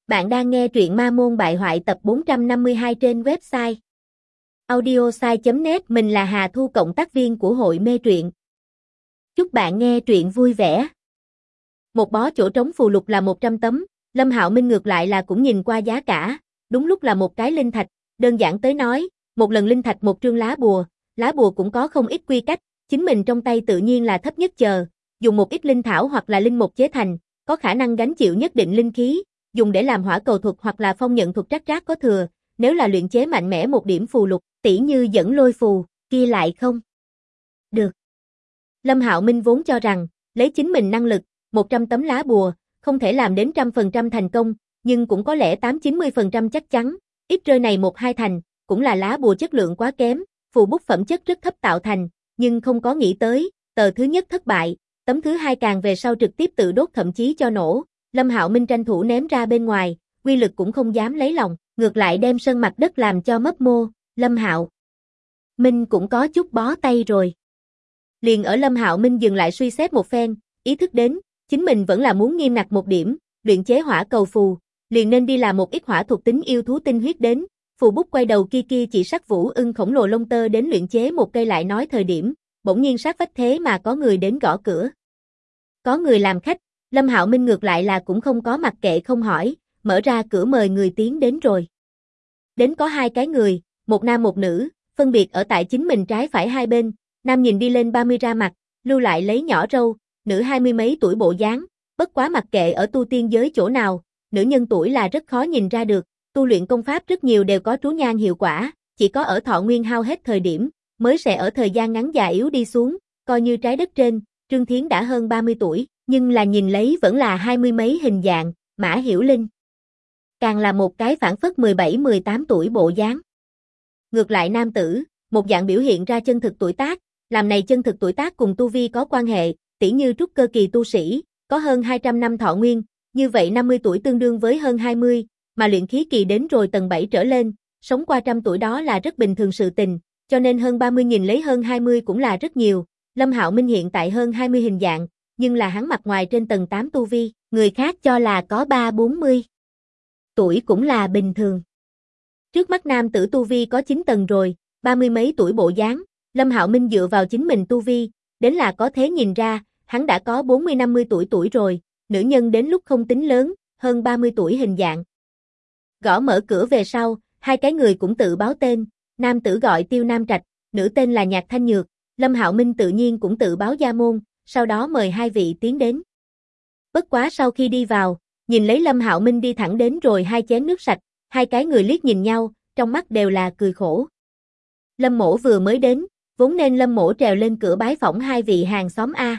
Bạn đang nghe truyện Ma Môn Bại Hoại tập 452 trên website audiosai.net. Mình là Hà Thu, cộng tác viên của hội mê truyện. Chúc bạn nghe truyện vui vẻ. Một bó chỗ trống phù lục là 100 tấm, Lâm Hạo Minh ngược lại là cũng nhìn qua giá cả, đúng lúc là một cái linh thạch, đơn giản tới nói, một lần linh thạch một trương lá bùa cũng có không ít quy cách, chính mình trong tay tự nhiên là thấp nhất chờ, dùng một ít linh thảo hoặc là linh mục chế thành, có khả năng gánh chịu nhất định linh khí, dùng để làm hỏa cầu thuật hoặc là phong nhận thuật trác có thừa, nếu là luyện chế mạnh mẽ một điểm phù lục, tỉ như dẫn lôi phù, kia lại không được. Lâm Hạo Minh vốn cho rằng, lấy chính mình năng lực, 100 tấm lá bùa, không thể làm đến 100% thành công, nhưng cũng có lẽ 8-90% chắc chắn, ít rơi này 1-2 thành, cũng là lá bùa chất lượng quá kém, phù bút phẩm chất rất thấp tạo thành, nhưng không có nghĩ tới, tờ thứ nhất thất bại, tấm thứ hai càng về sau trực tiếp tự đốt thậm chí cho nổ. Lâm Hạo Minh tranh thủ ném ra bên ngoài, quy lực cũng không dám lấy lòng, ngược lại đem sân mặt đất làm cho mấp mô. Lâm Hạo Minh cũng có chút bó tay rồi. Liền ở Lâm Hạo Minh dừng lại suy xét một phen, ý thức đến, chính mình vẫn là muốn nghiêm ngặt một điểm, luyện chế hỏa cầu phù, liền nên đi làm một ít hỏa thuộc tính yêu thú tinh huyết đến. Phù bút quay đầu kia chỉ sắc vũ ưng khổng lồ lông tơ đến luyện chế một cây lại nói thời điểm, bỗng nhiên sát vách thế mà có người đến gõ cửa. Có người làm khách, Lâm Hạo Minh ngược lại là cũng không có mặc kệ không hỏi, mở ra cửa mời người tiến đến rồi. Đến có 2 cái người, một nam một nữ, phân biệt ở tại chính mình trái phải hai bên, nam nhìn đi lên 30 ra mặt, lưu lại lấy nhỏ râu, nữ 20 mấy tuổi bộ dáng, bất quá mặc kệ ở tu tiên giới chỗ nào, nữ nhân tuổi là rất khó nhìn ra được, tu luyện công pháp rất nhiều đều có trú nhan hiệu quả, chỉ có ở thọ nguyên hao hết thời điểm, mới sẽ ở thời gian ngắn già yếu đi xuống, coi như trái đất trên, Trương Thiến đã hơn 30 tuổi, nhưng là nhìn lấy vẫn là 20 mấy hình dạng, Mã Hiểu Linh càng là một cái phảng phất 17-18 tuổi bộ dáng. Ngược lại nam tử, một dạng biểu hiện ra chân thực tuổi tác, làm này chân thực tuổi tác cùng tu vi có quan hệ, tỉ như trúc cơ kỳ tu sĩ, có hơn 200 năm thọ nguyên, như vậy 50 tuổi tương đương với hơn 20, mà luyện khí kỳ đến rồi tầng 7 trở lên, sống qua trăm tuổi đó là rất bình thường sự tình, cho nên hơn 30 nhìn lấy hơn 20 cũng là rất nhiều. Lâm Hạo Minh hiện tại hơn 20 hình dạng, nhưng là hắn mặt ngoài trên tầng 8 tu vi, người khác cho là có 3-40 tuổi cũng là bình thường. Trước mắt nam tử tu vi có 9 tầng rồi, 30 mấy tuổi bộ dáng, Lâm Hạo Minh dựa vào chính mình tu vi, đến là có thể nhìn ra, hắn đã có 40-50 tuổi rồi, nữ nhân đến lúc không tính lớn, hơn 30 tuổi hình dạng. Gõ mở cửa về sau, 2 cái người cũng tự báo tên, nam tử gọi Tiêu Nam Trạch, nữ tên là Nhạc Thanh Nhược, Lâm Hạo Minh tự nhiên cũng tự báo gia môn, sau đó mời 2 vị tiến đến. Bất quá sau khi đi vào, nhìn lấy Lâm Hạo Minh đi thẳng đến rồi 2 chén nước sạch, 2 cái người liếc nhìn nhau, trong mắt đều là cười khổ. Lâm Mỗ vừa mới đến, vốn nên Lâm Mỗ trèo lên cửa bái phỏng 2 vị hàng xóm a.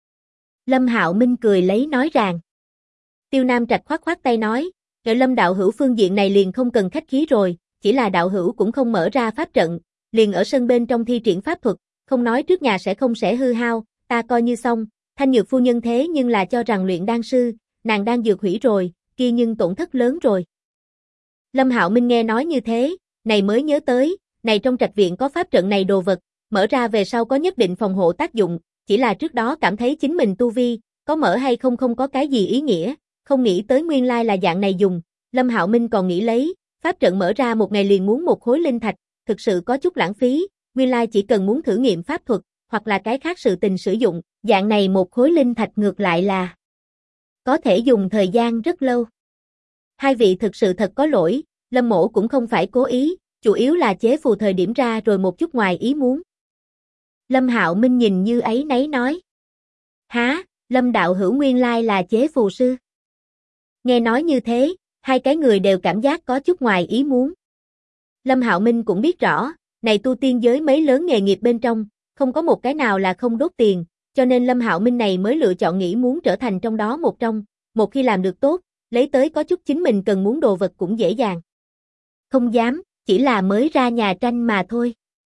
Lâm Hạo Minh cười lấy nói ràng. Tiêu Nam Trạch khoát tay nói, "Ở Lâm đạo hữu phương diện này liền không cần khách khí rồi, chỉ là đạo hữu cũng không mở ra pháp trận, liền ở sân bên trong thi triển pháp thuật, không nói trước nhà sẽ hư hao, ta coi như xong, Thanh Nhược phu nhân thế nhưng là cho rằng luyện đan sư, nàng đang dược hủy rồi, kia nhưng tổn thất lớn rồi." Lâm Hạo Minh nghe nói như thế, này mới nhớ tới, này trong trạch viện có pháp trận này đồ vật, mở ra về sau có nhất định phòng hộ tác dụng, chỉ là trước đó cảm thấy chính mình tu vi, có mở hay không có cái gì ý nghĩa, không nghĩ tới nguyên lai là dạng này dùng. Lâm Hạo Minh còn nghĩ lấy, pháp trận mở ra một ngày liền muốn một khối linh thạch, thực sự có chút lãng phí, nguyên lai chỉ cần muốn thử nghiệm pháp thuật, hoặc là cái khác sự tình sử dụng, dạng này một khối linh thạch ngược lại là có thể dùng thời gian rất lâu. 2 vị thực sự thật có lỗi, Lâm Mỗ cũng không phải cố ý, chủ yếu là chế phù thời điểm ra rồi một chút ngoài ý muốn. Lâm Hạo Minh nhìn như ấy nấy nói. Há, Lâm đạo hữu nguyên lai là chế phù sư. Nghe nói như thế, 2 cái người đều cảm giác có chút ngoài ý muốn. Lâm Hạo Minh cũng biết rõ, này tu tiên giới mấy lớn nghề nghiệp bên trong, không có một cái nào là không đốt tiền, cho nên Lâm Hạo Minh này mới lựa chọn nghĩ muốn trở thành trong đó một trong, một khi làm được tốt, lấy tới có chút chính mình cần muốn đồ vật cũng dễ dàng. Không dám, chỉ là mới ra nhà tranh mà thôi.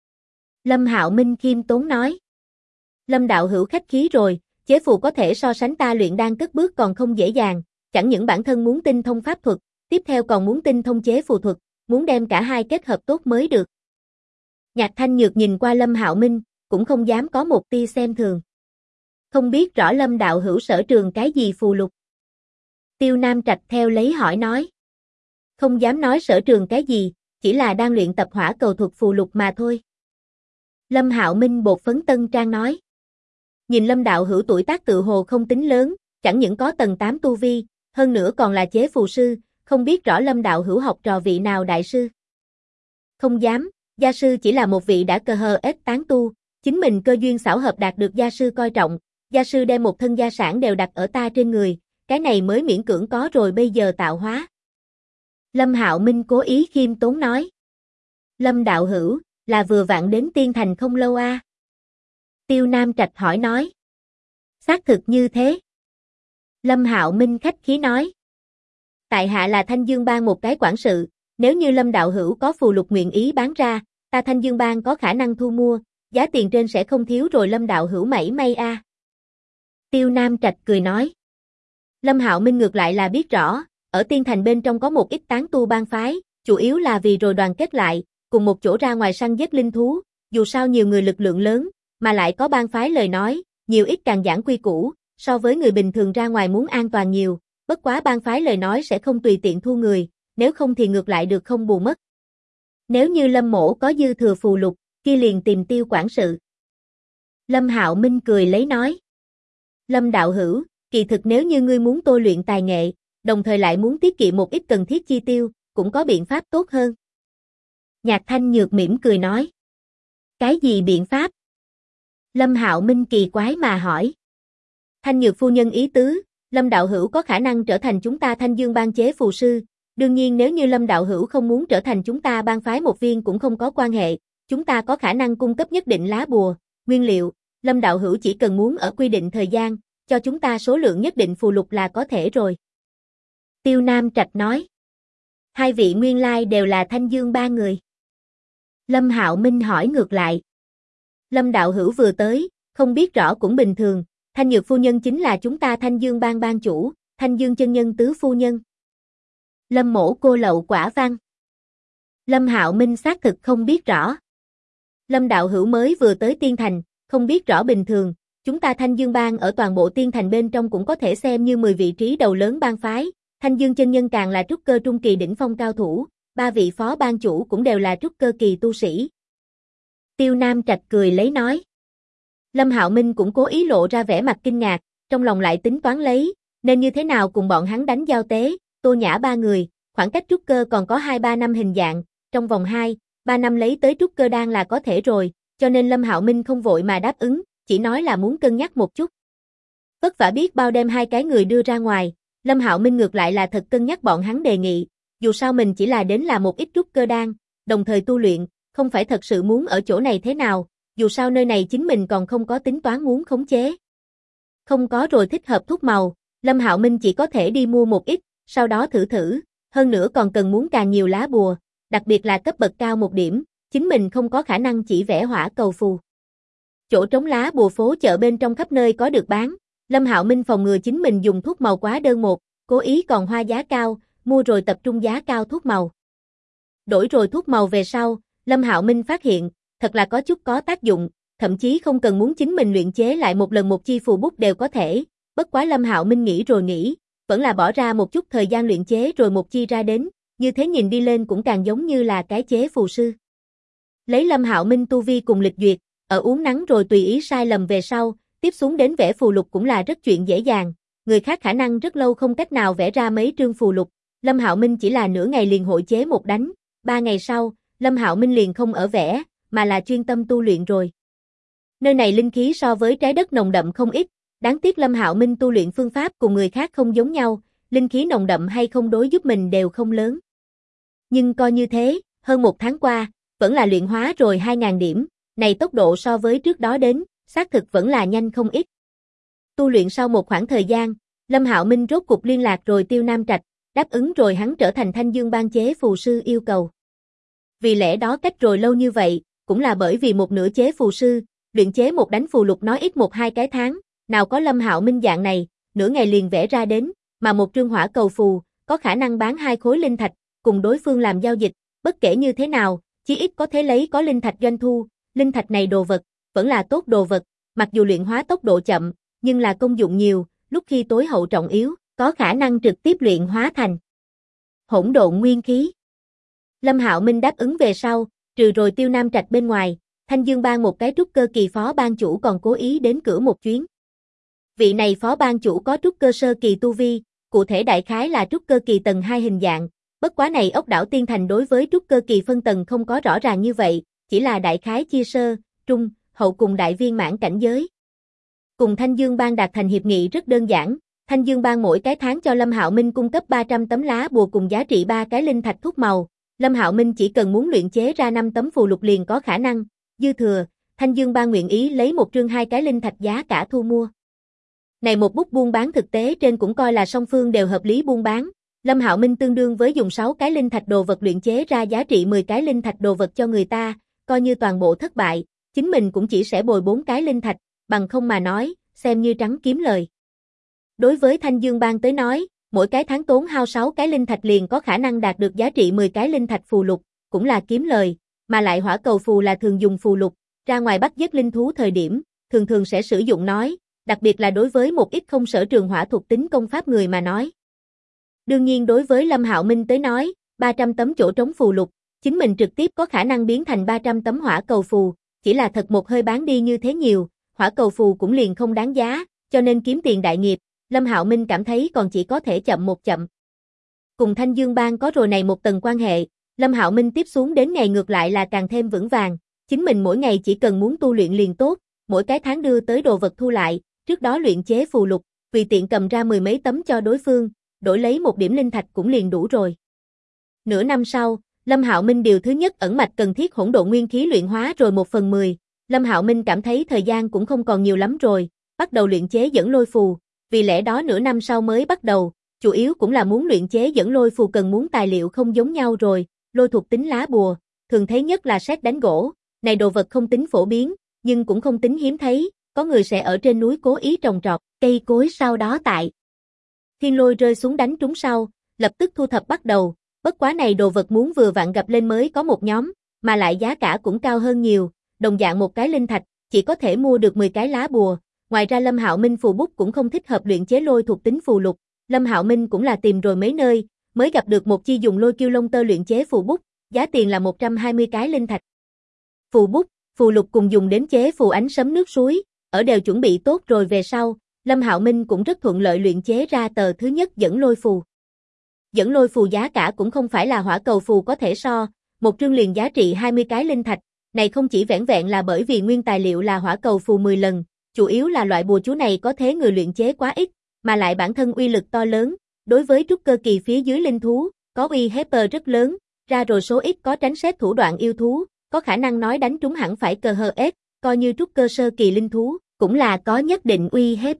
Lâm Hạo Minh khiêm tốn nói. Lâm đạo hữu khách khí rồi, chế phù có thể so sánh ta luyện đan cất bước còn không dễ dàng, chẳng những bản thân muốn tinh thông pháp thuật, tiếp theo còn muốn tinh thông chế phù thuật, muốn đem cả hai kết hợp tốt mới được. Nhạc Thanh Nhược nhìn qua Lâm Hạo Minh, cũng không dám có một tia xem thường. Không biết rõ Lâm đạo hữu sở trường cái gì phù lục. Tiêu Nam Trạch theo lấy hỏi nói. Không dám nói sở trường cái gì, chỉ là đang luyện tập hỏa cầu thuật phù lục mà thôi. Lâm Hạo Minh bột phấn tân trang nói. Nhìn Lâm đạo hữu tuổi tác tự hồ không tính lớn, chẳng những có tầng 8 tu vi, hơn nữa còn là chế phù sư, không biết rõ Lâm đạo hữu học trò vị nào đại sư. Không dám, gia sư chỉ là một vị đã cơ hờ ết tán tu, chính mình cơ duyên xảo hợp đạt được gia sư coi trọng, gia sư đem một thân gia sản đều đặt ở ta trên người, cái này mới miễn cưỡng có rồi bây giờ tạo hóa. Lâm Hạo Minh cố ý khiêm tốn nói. Lâm đạo hữu, là vừa vặn đến Tiên Thành không lâu a? Tiêu Nam Trạch hỏi nói. Xác thực như thế. Lâm Hạo Minh khách khí nói. Tại hạ là Thanh Dương Bang một cái quản sự, nếu như Lâm đạo hữu có phù lục nguyện ý bán ra, ta Thanh Dương Bang có khả năng thu mua, giá tiền trên sẽ không thiếu rồi Lâm đạo hữu mảy may a. Tiêu Nam Trạch cười nói. Lâm Hạo Minh ngược lại là biết rõ, ở Tiên Thành bên trong có một ít tán tu bang phái, chủ yếu là vì rồi đoàn kết lại, cùng một chỗ ra ngoài săn giết linh thú, dù sao nhiều người lực lượng lớn, mà lại có bang phái lời nói, nhiều ít càng giảng quy củ, so với người bình thường ra ngoài muốn an toàn nhiều, bất quá bang phái lời nói sẽ không tùy tiện thu người, nếu không thì ngược lại được không bù mất. Nếu như Lâm mỗ có dư thừa phù lục, kia liền tìm Tiêu quản sự. Lâm Hạo Minh cười lấy nói. Lâm đạo hữu, kỳ thực nếu như ngươi muốn tôi luyện tài nghệ, đồng thời lại muốn tiết kiệm một ít cần thiết chi tiêu, cũng có biện pháp tốt hơn. Nhạc Thanh Nhược mỉm cười nói. Cái gì biện pháp? Lâm Hạo Minh kỳ quái mà hỏi. Thanh Nhược phu nhân ý tứ, Lâm đạo hữu có khả năng trở thành chúng ta Thanh Dương Bang chế phù sư, đương nhiên nếu như Lâm đạo hữu không muốn trở thành chúng ta bang phái một viên cũng không có quan hệ, chúng ta có khả năng cung cấp nhất định lá bùa, nguyên liệu, Lâm đạo hữu chỉ cần muốn ở quy định thời gian, cho chúng ta số lượng nhất định phù lục là có thể rồi. Tiêu Nam Trạch nói. Hai vị nguyên lai đều là Thanh Dương Bang người. Lâm Hạo Minh hỏi ngược lại. Lâm đạo hữu vừa tới, không biết rõ cũng bình thường, Thanh Nhược phu nhân chính là chúng ta Thanh Dương Bang bang chủ, Thanh Dương chân nhân tứ phu nhân. Lâm mỗ cô lậu quả văn. Lâm Hạo Minh xác thực không biết rõ. Lâm đạo hữu mới vừa tới Tiên Thành, không biết rõ bình thường, chúng ta Thanh Dương Bang ở toàn bộ Tiên Thành bên trong cũng có thể xem như 10 vị trí đầu lớn bang phái, Thanh Dương chân nhân càng là trúc cơ trung kỳ đỉnh phong cao thủ, 3 vị phó bang chủ cũng đều là trúc cơ kỳ tu sĩ. Tiêu Nam Trạch cười lấy nói. Lâm Hạo Minh cũng cố ý lộ ra vẻ mặt kinh ngạc, trong lòng lại tính toán lấy, nên như thế nào cùng bọn hắn đánh giao tế, Tô Nhã ba người, khoảng cách trúc cơ còn có 2-3 năm hình dạng, trong vòng 2-3 năm lấy tới trúc cơ đan là có thể rồi, cho nên Lâm Hạo Minh không vội mà đáp ứng, chỉ nói là muốn cân nhắc một chút. Vất vả biết bao đem hai cái người đưa ra ngoài, Lâm Hạo Minh ngược lại là thật cân nhắc bọn hắn đề nghị, dù sao mình chỉ là đến là một ít trúc cơ đan, đồng thời tu luyện, không phải thật sự muốn ở chỗ này thế nào, dù sao nơi này chính mình còn không có tính toán muốn khống chế. Không có rồi thích hợp thuốc màu, Lâm Hạo Minh chỉ có thể đi mua một ít, sau đó thử, hơn nữa còn cần muốn càng nhiều lá bùa, đặc biệt là cấp bậc cao một điểm, chính mình không có khả năng chỉ vẽ hỏa cầu phù. Chỗ trống lá bùa phố chợ bên trong khắp nơi có được bán, Lâm Hạo Minh phòng ngừa chính mình dùng thuốc màu quá đơn một, cố ý còn hoa giá cao, mua rồi tập trung giá cao thuốc màu. Đổi rồi thuốc màu về sau, Lâm Hạo Minh phát hiện, thật là có chút có tác dụng, thậm chí không cần muốn chính mình luyện chế lại một lần một chi phù bút đều có thể, bất quá Lâm Hạo Minh nghĩ rồi nghĩ, vẫn là bỏ ra một chút thời gian luyện chế rồi một chi ra đến, như thế nhìn đi lên cũng càng giống như là cái chế phù sư. Lấy Lâm Hạo Minh tu vi cùng lịch duyệt, ở uống nắng rồi tùy ý sai lầm về sau, tiếp xuống đến vẽ phù lục cũng là rất chuyện dễ dàng, người khác khả năng rất lâu không cách nào vẽ ra mấy trương phù lục, Lâm Hạo Minh chỉ là nửa ngày liền hội chế một đánh, 3 ngày sau, Lâm Hạo Minh liền không ở vẽ, mà là chuyên tâm tu luyện rồi. Nơi này linh khí so với trái đất nồng đậm không ít, đáng tiếc Lâm Hạo Minh tu luyện phương pháp cùng người khác không giống nhau, linh khí nồng đậm hay không đối giúp mình đều không lớn. Nhưng coi như thế, hơn 1 tháng qua, vẫn là luyện hóa rồi 2.000 điểm, này tốc độ so với trước đó đến, xác thực vẫn là nhanh không ít. Tu luyện sau một khoảng thời gian, Lâm Hạo Minh rốt cục liên lạc rồi Tiêu Nam Trạch, đáp ứng rồi hắn trở thành Thanh Dương Bang chế phù sư yêu cầu. Vì lẽ đó cách rồi lâu như vậy, cũng là bởi vì một nửa chế phù sư, luyện chế một đánh phù lục nói ít 1-2 cái tháng, nào có Lâm Hạo Minh dạng này, nửa ngày liền vẽ ra đến, mà một trương hỏa cầu phù, có khả năng bán 2 khối linh thạch, cùng đối phương làm giao dịch, bất kể như thế nào, chí ít có thể lấy có linh thạch doanh thu, linh thạch này đồ vật, vẫn là tốt đồ vật, mặc dù luyện hóa tốc độ chậm, nhưng là công dụng nhiều, lúc khi tối hậu trọng yếu, có khả năng trực tiếp luyện hóa thành Hỗn độn nguyên khí. Lâm Hạo Minh đáp ứng về sau, trừ rồi Tiêu Nam Trạch bên ngoài, Thanh Dương Bang một cái trúc cơ kỳ phó ban chủ còn cố ý đến cửa một chuyến. Vị này phó ban chủ có trúc cơ sơ kỳ tu vi, cụ thể đại khái là trúc cơ kỳ tầng 2 hình dạng, bất quá này Ốc Đảo Tiên Thành đối với trúc cơ kỳ phân tầng không có rõ ràng như vậy, chỉ là đại khái chia sơ, trung, hậu cùng đại viên mãn cảnh giới. Cùng Thanh Dương Bang đạt thành hiệp nghị rất đơn giản, Thanh Dương Bang mỗi cái tháng cho Lâm Hạo Minh cung cấp 300 tấm lá bùa cùng giá trị 3 cái linh thạch thuốc màu, Lâm Hạo Minh chỉ cần muốn luyện chế ra 5 tấm phù lục liền có khả năng, dư thừa, Thanh Dương Bang nguyện ý lấy một trương 2 cái linh thạch giá cả thu mua. Này một bút buôn bán thực tế trên cũng coi là song phương đều hợp lý buôn bán, Lâm Hạo Minh tương đương với dùng 6 cái linh thạch đồ vật luyện chế ra giá trị 10 cái linh thạch đồ vật cho người ta, coi như toàn bộ thất bại, chính mình cũng chỉ sẽ bồi 4 cái linh thạch, bằng không mà nói, xem như trắng kiếm lời. Đối với Thanh Dương Bang tới nói, mỗi cái tháng tốn hao 6 cái linh thạch liền có khả năng đạt được giá trị 10 cái linh thạch phù lục, cũng là kiếm lời, mà lại hỏa cầu phù là thường dùng phù lục, ra ngoài bắt giết linh thú thời điểm, thường sẽ sử dụng nói, đặc biệt là đối với một ít không sở trường hỏa thuộc tính công pháp người mà nói. Đương nhiên đối với Lâm Hạo Minh tới nói, 300 tấm chỗ trống phù lục, chính mình trực tiếp có khả năng biến thành 300 tấm hỏa cầu phù, chỉ là thật một hơi bán đi như thế nhiều, hỏa cầu phù cũng liền không đáng giá, cho nên kiếm tiền đại nghiệp, Lâm Hạo Minh cảm thấy còn chỉ có thể chậm một chậm. Cùng Thanh Dương Bang có rồi này một tầng quan hệ, Lâm Hạo Minh tiếp xuống đến ngày ngược lại là càng thêm vững vàng, chính mình mỗi ngày chỉ cần muốn tu luyện liền tốt, mỗi cái tháng đưa tới đồ vật thu lại, trước đó luyện chế phù lục, tùy tiện cầm ra 10 mấy tấm cho đối phương, đổi lấy một điểm linh thạch cũng liền đủ rồi. Nửa năm sau, Lâm Hạo Minh điều thứ nhất ẩn mạch cần thiết hỗn độn nguyên khí luyện hóa rồi 1/10, Lâm Hạo Minh cảm thấy thời gian cũng không còn nhiều lắm rồi, bắt đầu luyện chế dẫn lôi phù, vì lẽ đó nửa năm sau mới bắt đầu, chủ yếu cũng là muốn luyện chế dẫn lôi phù cần muốn tài liệu không giống nhau rồi, lôi thuộc tính lá bùa, thường thấy nhất là sét đánh gỗ, này đồ vật không tính phổ biến, nhưng cũng không tính hiếm thấy, có người sẽ ở trên núi cố ý trồng trọt cây cối sau đó tại thiên lôi rơi xuống đánh trúng sau, lập tức thu thập bắt đầu, bất quá này đồ vật muốn vừa vặn gặp lên mới có một nhóm, mà lại giá cả cũng cao hơn nhiều, đồng dạng một cái linh thạch, chỉ có thể mua được 10 cái lá bùa, ngoài ra Lâm Hạo Minh phù bút cũng không thích hợp luyện chế lôi thuộc tính phù lục, Lâm Hạo Minh cũng là tìm rồi mấy nơi, mới gặp được một chi dùng lôi kiêu lông tơ luyện chế phù bút, giá tiền là 120 cái linh thạch. Phù bút, phù lục cùng dùng đến chế phù ánh sấm nước suối, ở đều chuẩn bị tốt rồi về sau, Lâm Hạo Minh cũng rất thuận lợi luyện chế ra tờ thứ nhất dẫn lôi phù. Dẫn lôi phù giá cả cũng không phải là hỏa cầu phù có thể so, một trương liền giá trị 20 cái linh thạch, này không chỉ vẻn vẹn là bởi vì nguyên tài liệu là hỏa cầu phù 10 lần, chủ yếu là loại bùa chú này có thế người luyện chế quá ít, mà lại bản thân uy lực to lớn, đối với trúc cơ kỳ phía dưới linh thú, có uy hiếp rất lớn, ra rồi số ít có tránh xét thủ đoạn yêu thú, có khả năng nói đánh trúng hẳn phải cờ hờ ép, coi như trúc cơ sơ kỳ linh thú, cũng là có nhất định uy hiếp.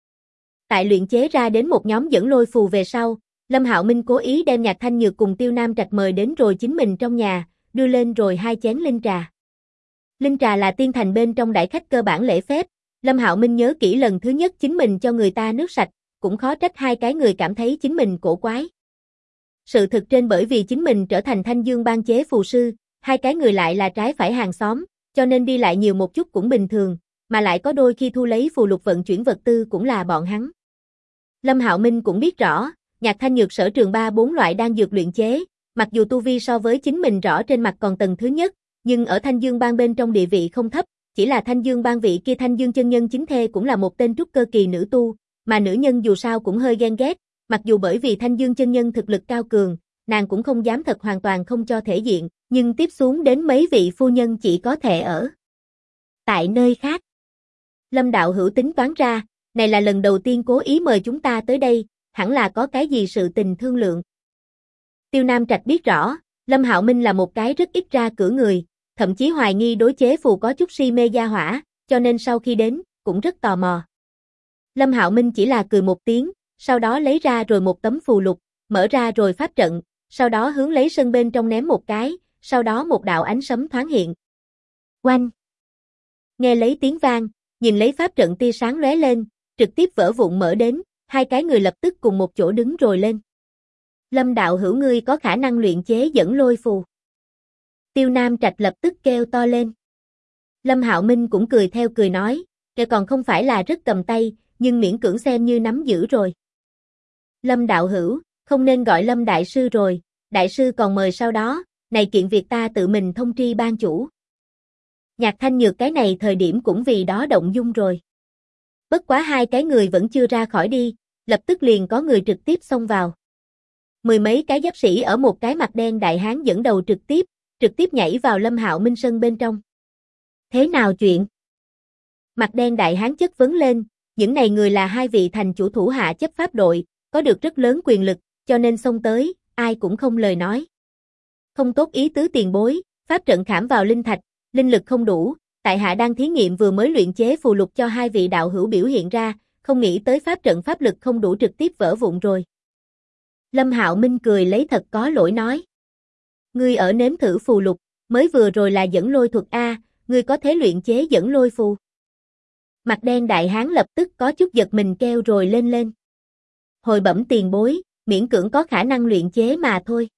Tại luyện chế ra đến một nhóm dẫn lôi phù về sau, Lâm Hạo Minh cố ý đem Nhạc Thanh Nhược cùng Tiêu Nam Trạch mời đến rồi chính mình trong nhà, đưa lên rồi 2 chén linh trà. Linh trà là tiên thành bên trong đại khách cơ bản lễ phép, Lâm Hạo Minh nhớ kỹ lần thứ nhất chính mình cho người ta nước sạch, cũng khó trách 2 cái người cảm thấy chính mình cổ quái. Sự thực trên bởi vì chính mình trở thành Thanh Dương Bang chế phù sư, 2 cái người lại là trái phải hàng xóm, cho nên đi lại nhiều một chút cũng bình thường, mà lại có đôi khi thu lấy phù lục vận chuyển vật tư cũng là bọn hắn. Lâm Hạo Minh cũng biết rõ, Nhạc Thanh Nhược sở trường 3-4 loại đan dược luyện chế, mặc dù tu vi so với chính mình rõ trên mặt còn tầng thứ nhất, nhưng ở Thanh Dương Bang bên trong địa vị không thấp, chỉ là Thanh Dương Bang vị kia Thanh Dương chân nhân chính thê cũng là một tên trúc cơ kỳ nữ tu, mà nữ nhân dù sao cũng hơi ghen ghét, mặc dù bởi vì Thanh Dương chân nhân thực lực cao cường, nàng cũng không dám thật hoàn toàn không cho thể diện, nhưng tiếp xuống đến mấy vị phu nhân chỉ có thể ở tại nơi khác. Lâm đạo hữu tính toán ra, này là lần đầu tiên cố ý mời chúng ta tới đây, hẳn là có cái gì sự tình thương lượng. Tiêu Nam Trạch biết rõ, Lâm Hạo Minh là một cái rất ít ra cửa người, thậm chí hoài nghi đối chế phù có chút si mê gia hỏa, cho nên sau khi đến, cũng rất tò mò. Lâm Hạo Minh chỉ là cười một tiếng, sau đó lấy ra rồi một tấm phù lục, mở ra rồi pháp trận, sau đó hướng lấy sân bên trong ném một cái, sau đó một đạo ánh sấm thoáng hiện. Oanh! Nghe lấy tiếng vang, nhìn lấy pháp trận tia sáng lóe lên, trực tiếp vỡ vụn mở đến, 2 cái người lập tức cùng một chỗ đứng rồi lên. Lâm đạo hữu ngươi có khả năng luyện chế dẫn lôi phù. Tiêu Nam Trạch lập tức kêu to lên. Lâm Hạo Minh cũng cười theo cười nói, kẻ còn không phải là rất cầm tay, nhưng miễn cưỡng xem như nắm giữ rồi. Lâm đạo hữu, Không nên gọi Lâm đại sư rồi, đại sư còn mời sau đó, này kiện việc ta tự mình thông tri ban chủ. Nhạc Thanh Nhược cái này thời điểm cũng vì đó động dung rồi. Bất quá hai cái người vẫn chưa ra khỏi đi, lập tức liền có người trực tiếp xông vào. Mười mấy cái giáp sĩ ở một cái mặt đen đại hán dẫn đầu trực tiếp nhảy vào Lâm Hạo Minh sân bên trong. Thế nào chuyện? Mặt đen đại hán chất vấn lên, những này người là hai vị thành chủ thủ hạ chấp pháp đội, có được rất lớn quyền lực, cho nên xông tới, ai cũng không lời nói. Không tốt ý tứ tiền bối, pháp trận khảm vào linh thạch, linh lực không đủ, tại hạ đang thí nghiệm vừa mới luyện chế phù lục cho hai vị đạo hữu biểu hiện ra, không nghĩ tới pháp trận pháp lực không đủ trực tiếp vỡ vụn rồi. Lâm Hạo Minh cười lấy thật có lỗi nói. Ngươi ở nếm thử phù lục, mới vừa rồi là dẫn lôi thuật A, ngươi có thể luyện chế dẫn lôi phù. Mặt đen đại hán lập tức có chút giật mình kêu rồi lên. Hồi bẩm tiền bối, miễn cưỡng có khả năng luyện chế mà thôi.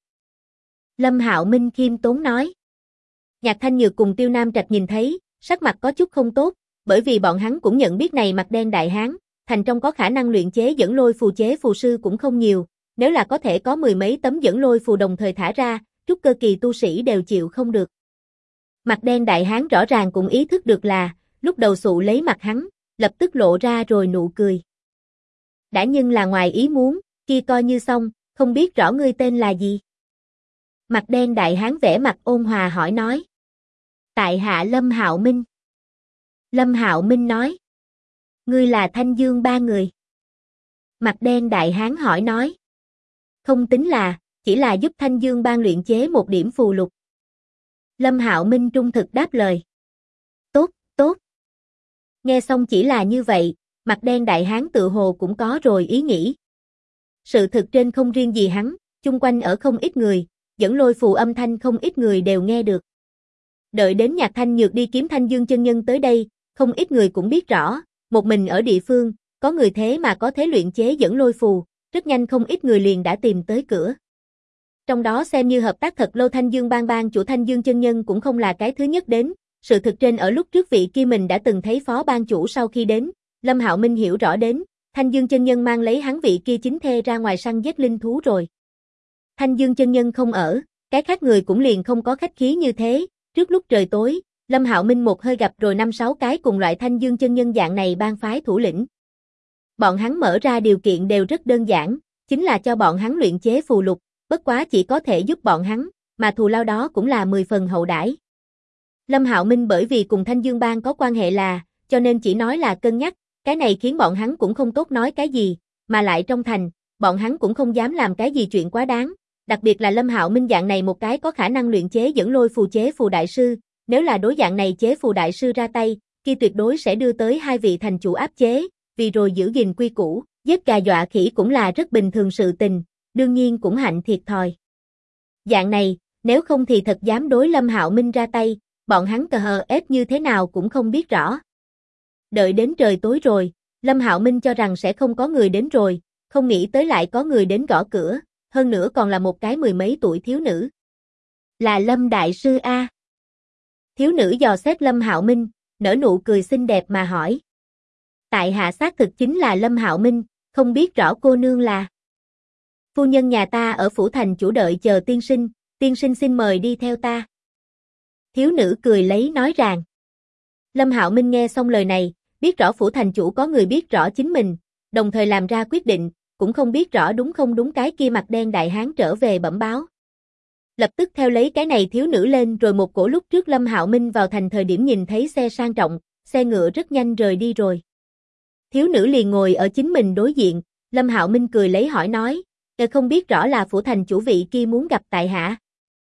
Lâm Hạo Minh khiêm tốn nói. Nhạc Thanh Nhược cùng Tiêu Nam Trạch nhìn thấy, sắc mặt có chút không tốt, bởi vì bọn hắn cũng nhận biết này mặt đen đại hán, thành trong có khả năng luyện chế dẫn lôi phù chế phù sư cũng không nhiều, nếu là có thể có mười mấy tấm dẫn lôi phù đồng thời thả ra, trúc cơ kỳ tu sĩ đều chịu không được. Mặt đen đại hán rõ ràng cũng ý thức được là, lúc đầu sụ lấy mặt hắn, lập tức lộ ra rồi nụ cười. Đã nhưng là ngoài ý muốn, kia coi như xong, không biết rõ ngươi tên là gì. Mặt đen đại hán vẻ mặt ôn hòa hỏi nói. Tại hạ Lâm Hạo Minh. Lâm Hạo Minh nói. Ngươi là Thanh Dương ba người. Mặt đen đại hán hỏi nói. Không tính là, chỉ là giúp Thanh Dương ban luyện chế một điểm phù lục. Lâm Hạo Minh trung thực đáp lời. Tốt. Nghe xong chỉ là như vậy, mặt đen đại hán tự hồ cũng có rồi ý nghĩ. Sự thực trên không riêng gì hắn, chung quanh ở không ít người, dẫn lôi phù âm thanh không ít người đều nghe được. Đợi đến Nhạc Thanh Nhược đi kiếm Thanh Dương chân nhân tới đây, không ít người cũng biết rõ, một mình ở địa phương, có người thế mà có thể luyện chế dẫn lôi phù, rất nhanh không ít người liền đã tìm tới cửa. Trong đó xem như hợp tác thật lâu Thanh Dương ban chủ Thanh Dương chân nhân cũng không là cái thứ nhất đến, sự thực trên ở lúc trước vị kia mình đã từng thấy phó ban chủ sau khi đến, Lâm Hạo Minh hiểu rõ đến, Thanh Dương chân nhân mang lấy hắn vị kia chính thê ra ngoài săn giết linh thú rồi. Thanh Dương chân nhân không ở, cái khác người cũng liền không có khách khí như thế, trước lúc trời tối, Lâm Hạo Minh một hơi gặp rồi 5-6 cái cùng loại Thanh Dương chân nhân dạng này ban phái thủ lĩnh. Bọn hắn mở ra điều kiện đều rất đơn giản, chính là cho bọn hắn luyện chế phù lục, bất quá chỉ có thể giúp bọn hắn, mà thù lao đó cũng là 10 phần hậu đãi. Lâm Hạo Minh bởi vì cùng Thanh Dương Bang có quan hệ là, cho nên chỉ nói là cân nhắc, cái này khiến bọn hắn cũng không tốt nói cái gì, mà lại trong thành, bọn hắn cũng không dám làm cái gì chuyện quá đáng, đặc biệt là Lâm Hạo Minh dạng này một cái có khả năng luyện chế dẫn lôi phù chế phù đại sư, nếu là đối dạng này chế phù đại sư ra tay, kia tuyệt đối sẽ đưa tới hai vị thành chủ áp chế, vì rồi giữ gìn quy củ, giết gà dọa khỉ cũng là rất bình thường sự tình, đương nhiên cũng hạnh thiệt thòi. Dạng này, nếu không thì thật dám đối Lâm Hạo Minh ra tay, bọn hắn cờ hờ ép như thế nào cũng không biết rõ. Đợi đến trời tối rồi, Lâm Hạo Minh cho rằng sẽ không có người đến rồi, không nghĩ tới lại có người đến gõ cửa, hơn nữa còn là một cái mười mấy tuổi thiếu nữ. Là Lâm đại sư A. Thiếu nữ dò xét Lâm Hạo Minh, nở nụ cười xinh đẹp mà hỏi. Tại hạ xác thực chính là Lâm Hạo Minh, không biết rõ cô nương là. Phu nhân nhà ta ở phủ thành chủ đợi chờ tiên sinh xin mời đi theo ta. Thiếu nữ cười lấy nói rằng. Lâm Hạo Minh nghe xong lời này, biết rõ phủ thành chủ có người biết rõ chính mình, đồng thời làm ra quyết định, cũng không biết rõ đúng không đúng cái kia mặt đen đại hán trở về bẩm báo. Lập tức theo lấy cái này thiếu nữ lên rồi một cổ lúc trước Lâm Hạo Minh vào thành thời điểm nhìn thấy xe sang trọng, xe ngựa rất nhanh rời đi rồi. Thiếu nữ liền ngồi ở chính mình đối diện, Lâm Hạo Minh cười lấy hỏi nói, không biết rõ là phủ thành chủ vị kia muốn gặp tại hạ.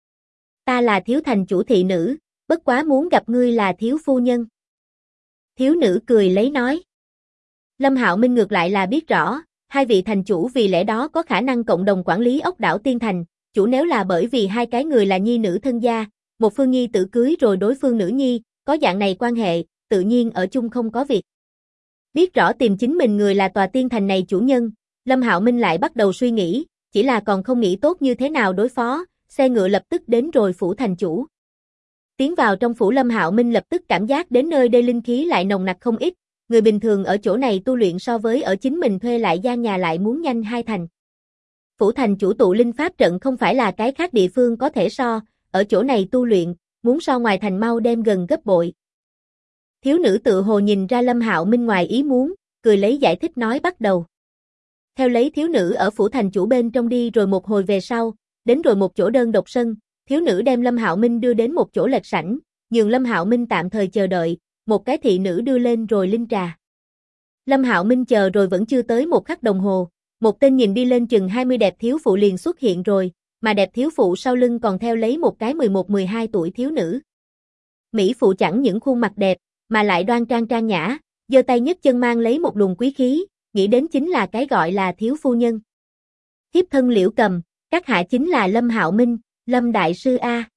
Ta là thiếu thành chủ thị nữ, bất quá muốn gặp ngươi là thiếu phu nhân. Thiếu nữ cười lấy nói. Lâm Hạo Minh ngược lại là biết rõ, hai vị thành chủ vì lẽ đó có khả năng cộng đồng quản lý ốc đảo Tiên Thành, chủ nếu là bởi vì hai cái người là nhi nữ thân gia, một phương nhi tử cưới rồi đối phương nữ nhi, có dạng này quan hệ, tự nhiên ở chung không có việc. Biết rõ tìm chính mình người là tòa Tiên Thành này chủ nhân, Lâm Hạo Minh lại bắt đầu suy nghĩ, chỉ là còn không nghĩ tốt như thế nào đối phó, xe ngựa lập tức đến rồi phủ thành chủ. Tiến vào trong phủ Lâm Hạo Minh lập tức cảm giác đến nơi đây linh khí lại nồng nặc không ít, người bình thường ở chỗ này tu luyện so với ở chính mình thuê lại gian nhà lại muốn nhanh hai thành. Phủ thành chủ tụ linh pháp trận không phải là cái khác địa phương có thể so, ở chỗ này tu luyện, muốn so ngoài thành mau đem gần gấp bội. Thiếu nữ tự hồ nhìn ra Lâm Hạo Minh ngoài ý muốn, cười lấy giải thích nói bắt đầu. Theo lấy thiếu nữ ở phủ thành chủ bên trong đi rồi một hồi về sau, đến rồi một chỗ đơn độc sân, thiếu nữ đem Lâm Hạo Minh đưa đến một chỗ lệch sảnh, nhường Lâm Hạo Minh tạm thời chờ đợi, một cái thị nữ đưa lên rồi linh trà. Lâm Hạo Minh chờ rồi vẫn chưa tới một khắc đồng hồ, một tên nhìn đi lên chừng 20 đẹp thiếu phụ liền xuất hiện rồi, mà đẹp thiếu phụ sau lưng còn theo lấy một cái 11-12 tuổi thiếu nữ. Mỹ phụ chẳng những khuôn mặt đẹp, mà lại đoan trang trang nhã, giơ tay nhấc chân mang lấy một luồng quý khí, nghĩ đến chính là cái gọi là thiếu phu nhân. Thiếp thân Liễu Cầm, các hạ chính là Lâm Hạo Minh, Lâm đại sư a.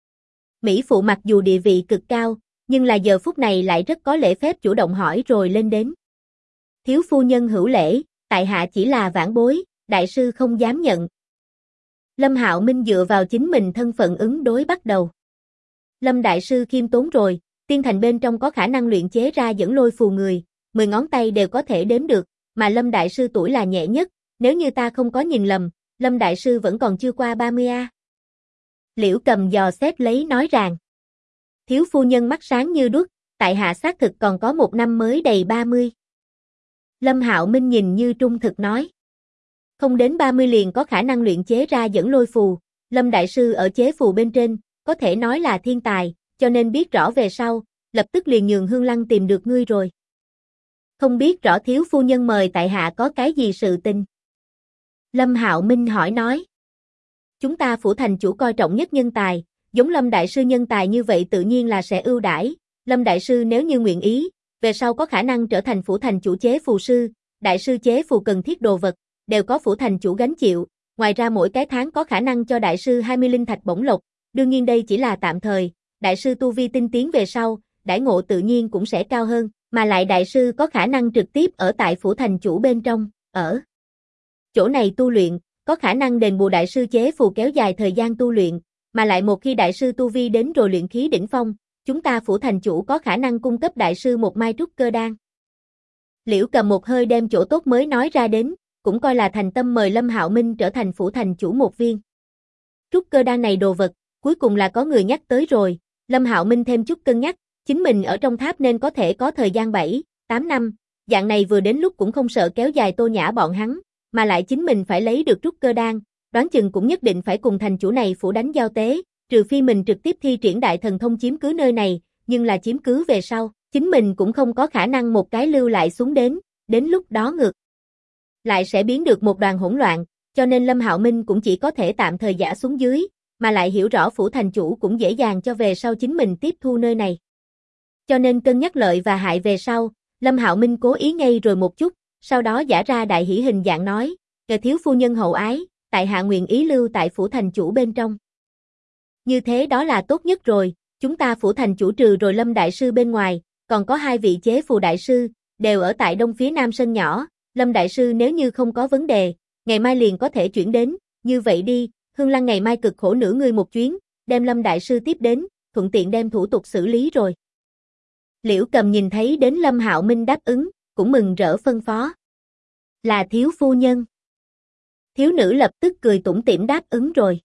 Mỹ phụ mặc dù địa vị cực cao, nhưng là giờ phút này lại rất có lễ phép chủ động hỏi rồi lên đến. Thiếu phu nhân hữu lễ, tại hạ chỉ là vãn bối, đại sư không dám nhận. Lâm Hạo Minh dựa vào chính mình thân phận ứng đối bắt đầu. Lâm đại sư khiêm tốn rồi, tiên thành bên trong có khả năng luyện chế ra dẫn lôi phù người, 10 ngón tay đều có thể đếm được, mà Lâm đại sư tuổi là nhẹ nhất, nếu như ta không có nhìn lầm, Lâm đại sư vẫn còn chưa qua 30 a. Liễu Cầm dò xét lấy nói rằng. Thiếu phu nhân mắt sáng như đuốc, tại hạ xác thực còn có một năm mới đầy 30. Lâm Hạo Minh nhìn như trung thực nói. Không đến 30 liền có khả năng luyện chế ra dẫn lôi phù, Lâm đại sư ở chế phù bên trên, có thể nói là thiên tài, cho nên biết rõ về sau, lập tức liền nhường Hương Lăng tìm được ngươi rồi. Không biết rõ thiếu phu nhân mời tại hạ có cái gì sự tình? Lâm Hạo Minh hỏi nói. Chúng ta phủ thành chủ coi trọng nhất nhân tài, giống Lâm đại sư nhân tài như vậy tự nhiên là sẽ ưu đãi. Lâm đại sư nếu như nguyện ý, về sau có khả năng trở thành phủ thành chủ chế phù sư, đại sư chế phù cần thiết đồ vật, đều có phủ thành chủ gánh chịu, ngoài ra mỗi cái tháng có khả năng cho đại sư 20 linh thạch bổng lộc, đương nhiên đây chỉ là tạm thời, đại sư tu vi tinh tiến về sau, đãi ngộ tự nhiên cũng sẽ cao hơn, mà lại đại sư có khả năng trực tiếp ở tại phủ thành chủ bên trong, ở chỗ này tu luyện, có khả năng đền bù đại sư chế phù kéo dài thời gian tu luyện, mà lại một khi đại sư tu vi đến rồi luyện khí đỉnh phong, chúng ta phủ thành chủ có khả năng cung cấp đại sư một mai trúc cơ đan. Liễu Cầm một hơi đem chỗ tốt mới nói ra đến, cũng coi là thành tâm mời Lâm Hạo Minh trở thành phủ thành chủ một viên. Trúc cơ đan này đồ vật, cuối cùng là có người nhắc tới rồi, Lâm Hạo Minh thêm chút cân nhắc, chính mình ở trong tháp nên có thể có thời gian 7, 8 năm, dạng này vừa đến lúc cũng không sợ kéo dài Tô Nhã bọn hắn, mà lại chính mình phải lấy được trúc cơ đan, đoán chừng cũng nhất định phải cùng thành chủ này phủ đánh giao tế, trừ phi mình trực tiếp thi triển đại thần thông chiếm cứ nơi này, nhưng là chiếm cứ về sau, chính mình cũng không có khả năng một cái lưu lại xuống đến lúc đó ngược lại sẽ biến được một đoàn hỗn loạn, cho nên Lâm Hạo Minh cũng chỉ có thể tạm thời giả xuống dưới, mà lại hiểu rõ phủ thành chủ cũng dễ dàng cho về sau chính mình tiếp thu nơi này. Cho nên cân nhắc lợi và hại về sau, Lâm Hạo Minh cố ý ngây rồi một chút, sau đó giả ra đại hỷ hình dạng nói, "Ngài thiếu phu nhân hậu ái, tại hạ nguyện ý lưu tại phủ thành chủ bên trong." Như thế đó là tốt nhất rồi, chúng ta phủ thành chủ trừ rồi Lâm đại sư bên ngoài, còn có 2 vị chế phù đại sư, đều ở tại đông phía nam sân nhỏ, Lâm đại sư nếu như không có vấn đề, ngày mai liền có thể chuyển đến, như vậy đi, Hương Lăng ngày mai cực khổ nửa người một chuyến, đem Lâm đại sư tiếp đến, thuận tiện đem thủ tục xử lý rồi. Liễu Cầm nhìn thấy đến Lâm Hạo Minh đáp ứng, cũng mừng rỡ phân phó. Là thiếu phu nhân. Thiếu nữ lập tức cười tủm tỉm đáp ứng rồi.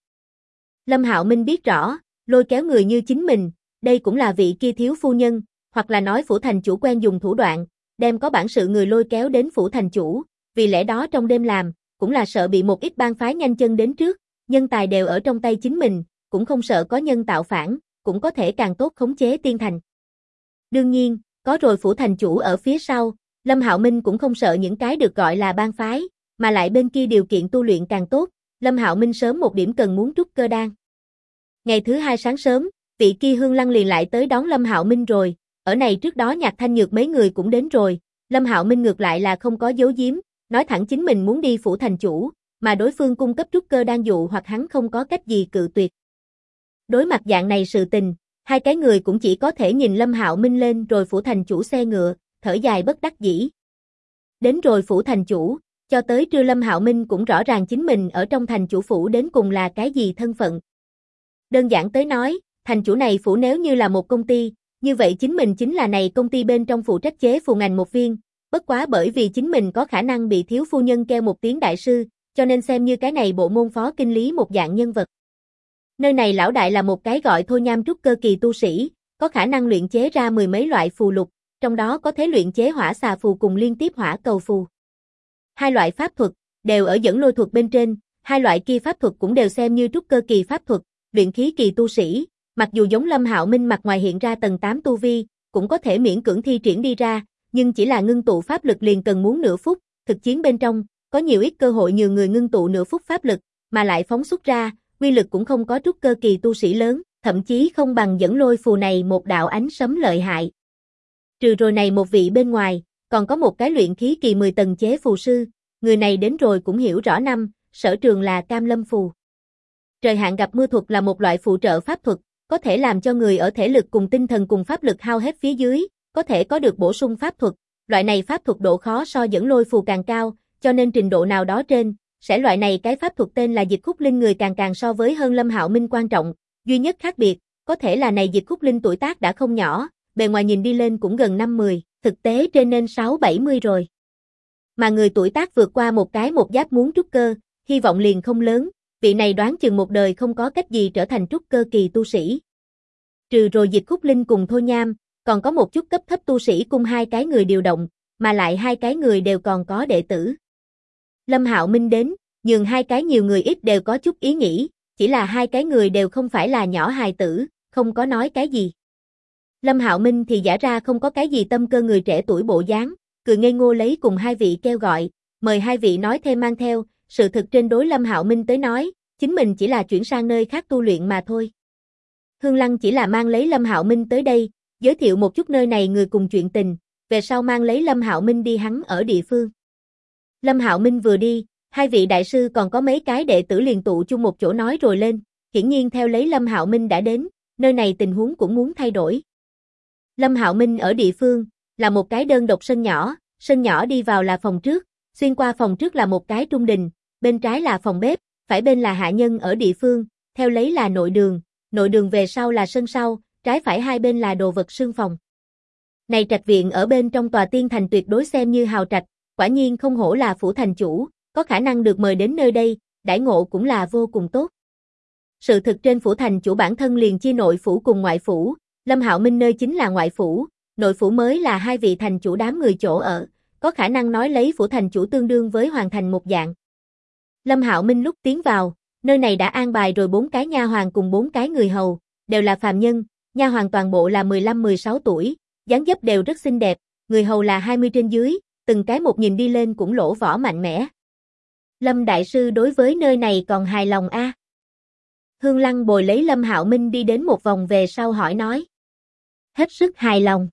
Lâm Hạo Minh biết rõ, lôi kéo người như chính mình, đây cũng là vị kia thiếu phu nhân, hoặc là nói phủ thành chủ quen dùng thủ đoạn, đem có bản sự người lôi kéo đến phủ thành chủ, vì lẽ đó trong đêm làm, cũng là sợ bị một ít bang phái nhanh chân đến trước, nhân tài đều ở trong tay chính mình, cũng không sợ có nhân tạo phản, cũng có thể càng tốt khống chế tiên thành. Đương nhiên, có rồi phủ thành chủ ở phía sau, Lâm Hạo Minh cũng không sợ những cái được gọi là bang phái, mà lại bên kia điều kiện tu luyện càng tốt, Lâm Hạo Minh sớm một điểm cần muốn trúc cơ đan. Ngày thứ 2 sáng sớm, vị kia Hương Lăng liền lại tới đón Lâm Hạo Minh rồi, ở này trước đó Nhạc Thanh Nhược mấy người cũng đến rồi, Lâm Hạo Minh ngược lại là không có giấu giếm, nói thẳng chính mình muốn đi phủ thành chủ, mà đối phương cung cấp trúc cơ đan dụ hoặc hắn không có cách gì cự tuyệt. Đối mặt dạng này sự tình, 2 cái người cũng chỉ có thể nhìn Lâm Hạo Minh lên rồi phủ thành chủ xe ngựa, thở dài bất đắc dĩ. Đến rồi phủ thành chủ, cho tới trưa Lâm Hạo Minh cũng rõ ràng chính mình ở trong thành chủ phủ đến cùng là cái gì thân phận. Đơn giản tới nói, thành chủ này phủ nếu như là một công ty, như vậy chính mình chính là này công ty bên trong phụ trách chế phù ngành một viên, bất quá bởi vì chính mình có khả năng bị thiếu phu nhân kêu một tiếng đại sư, cho nên xem như cái này bộ môn phó kinh lý một dạng nhân vật. Nơi này lão đại là một cái gọi Thô Nham trúc cơ kỳ tu sĩ, có khả năng luyện chế ra mười mấy loại phù lục, trong đó có thể luyện chế hỏa xà phù cùng liên tiếp hỏa cầu phù. Hai loại pháp thuật đều ở dẫn lôi thuật bên trên, hai loại kia pháp thuật cũng đều xem như trúc cơ kỳ pháp thuật, luyện khí kỳ tu sĩ, mặc dù giống Lâm Hạo Minh mặt ngoài hiện ra tầng 8 tu vi, cũng có thể miễn cưỡng thi triển đi ra, nhưng chỉ là ngưng tụ pháp lực liền cần muốn nửa phút, thực chiến bên trong, có nhiều ít cơ hội nhiều người ngưng tụ nửa phút pháp lực, mà lại phóng xuất ra, uy lực cũng không có trúc cơ kỳ tu sĩ lớn, thậm chí không bằng dẫn lôi phù này một đạo ánh sấm lợi hại. Trừ rồi này một vị bên ngoài, còn có một cái luyện khí kỳ 10 tầng chế phù sư, người này đến rồi cũng hiểu rõ năm, sở trường là Cam Lâm phù. Trời hạn gặp mưa thuật là một loại phụ trợ pháp thuật, có thể làm cho người ở thể lực cùng tinh thần cùng pháp lực hao hết phía dưới, có thể có được bổ sung pháp thuật, loại này pháp thuật độ khó so dẫn lôi phù càng cao, cho nên trình độ nào đó trên, sẽ loại này cái pháp thuật tên là Dịch Khúc Linh người càng so với hơn Lâm Hạo Minh quan trọng, duy nhất khác biệt, có thể là này Dịch Khúc Linh tuổi tác đã không nhỏ, bề ngoài nhìn đi lên cũng gần 50, thực tế trên nên 6-70 rồi. Mà người tuổi tác vượt qua một cái một giáp muốn trúc cơ, hy vọng liền không lớn, vị này đoán chừng một đời không có cách gì trở thành trúc cơ kỳ tu sĩ. Trừ rồi Dịch Khúc Linh cùng Thô Nham, còn có một chút cấp thấp tu sĩ cùng hai cái người điều động, mà lại hai cái người đều còn có đệ tử. Lâm Hạo Minh đến, nhường hai cái nhiều người ít đều có chút ý nghĩ, chỉ là hai cái người đều không phải là nhỏ hài tử, không có nói cái gì. Lâm Hạo Minh thì giả ra không có cái gì tâm cơ người trẻ tuổi bộ dáng, cười ngây ngô lấy cùng hai vị kêu gọi, mời hai vị nói thêm mang theo, sự thực trên đối Lâm Hạo Minh tới nói, chính mình chỉ là chuyển sang nơi khác tu luyện mà thôi. Hương Lăng chỉ là mang lấy Lâm Hạo Minh tới đây, giới thiệu một chút nơi này người cùng chuyện tình, về sau mang lấy Lâm Hạo Minh đi hắn ở địa phương. Lâm Hạo Minh vừa đi, hai vị đại sư còn có mấy cái đệ tử liền tụ chung một chỗ nói rồi lên, hiển nhiên theo lấy Lâm Hạo Minh đã đến, nơi này tình huống cũng muốn thay đổi. Lâm Hạo Minh ở địa phương, là một cái đơn độc sân nhỏ đi vào là phòng trước, xuyên qua phòng trước là một cái trung đình, bên trái là phòng bếp, phải bên là hạ nhân ở địa phương, theo lấy là nội đường về sau là sân sau, trái phải hai bên là đồ vật sương phòng. Này trạch viện ở bên trong tòa tiên thành tuyệt đối xem như hào trạch, quả nhiên không hổ là phủ thành chủ, có khả năng được mời đến nơi đây, đãi ngộ cũng là vô cùng tốt. Sự thực trên phủ thành chủ bản thân liền chia nội phủ cùng ngoại phủ, Lâm Hạo Minh nơi chính là ngoại phủ, nội phủ mới là hai vị thành chủ đám người chỗ ở, có khả năng nói lấy phủ thành chủ tương đương với hoàng thành một dạng. Lâm Hạo Minh lúc tiến vào, nơi này đã an bài rồi 4 cái nha hoàn cùng 4 cái người hầu, đều là phàm nhân, nha hoàn toàn bộ là 15-16 tuổi, dáng dấp đều rất xinh đẹp, người hầu là 20 trên dưới, từng cái một nhìn đi lên cũng lỗ võ mạnh mẽ. Lâm đại sư đối với nơi này còn hài lòng a? Hương Lăng bồi lấy Lâm Hạo Minh đi đến một vòng về sau hỏi nói. Hết sức hài lòng.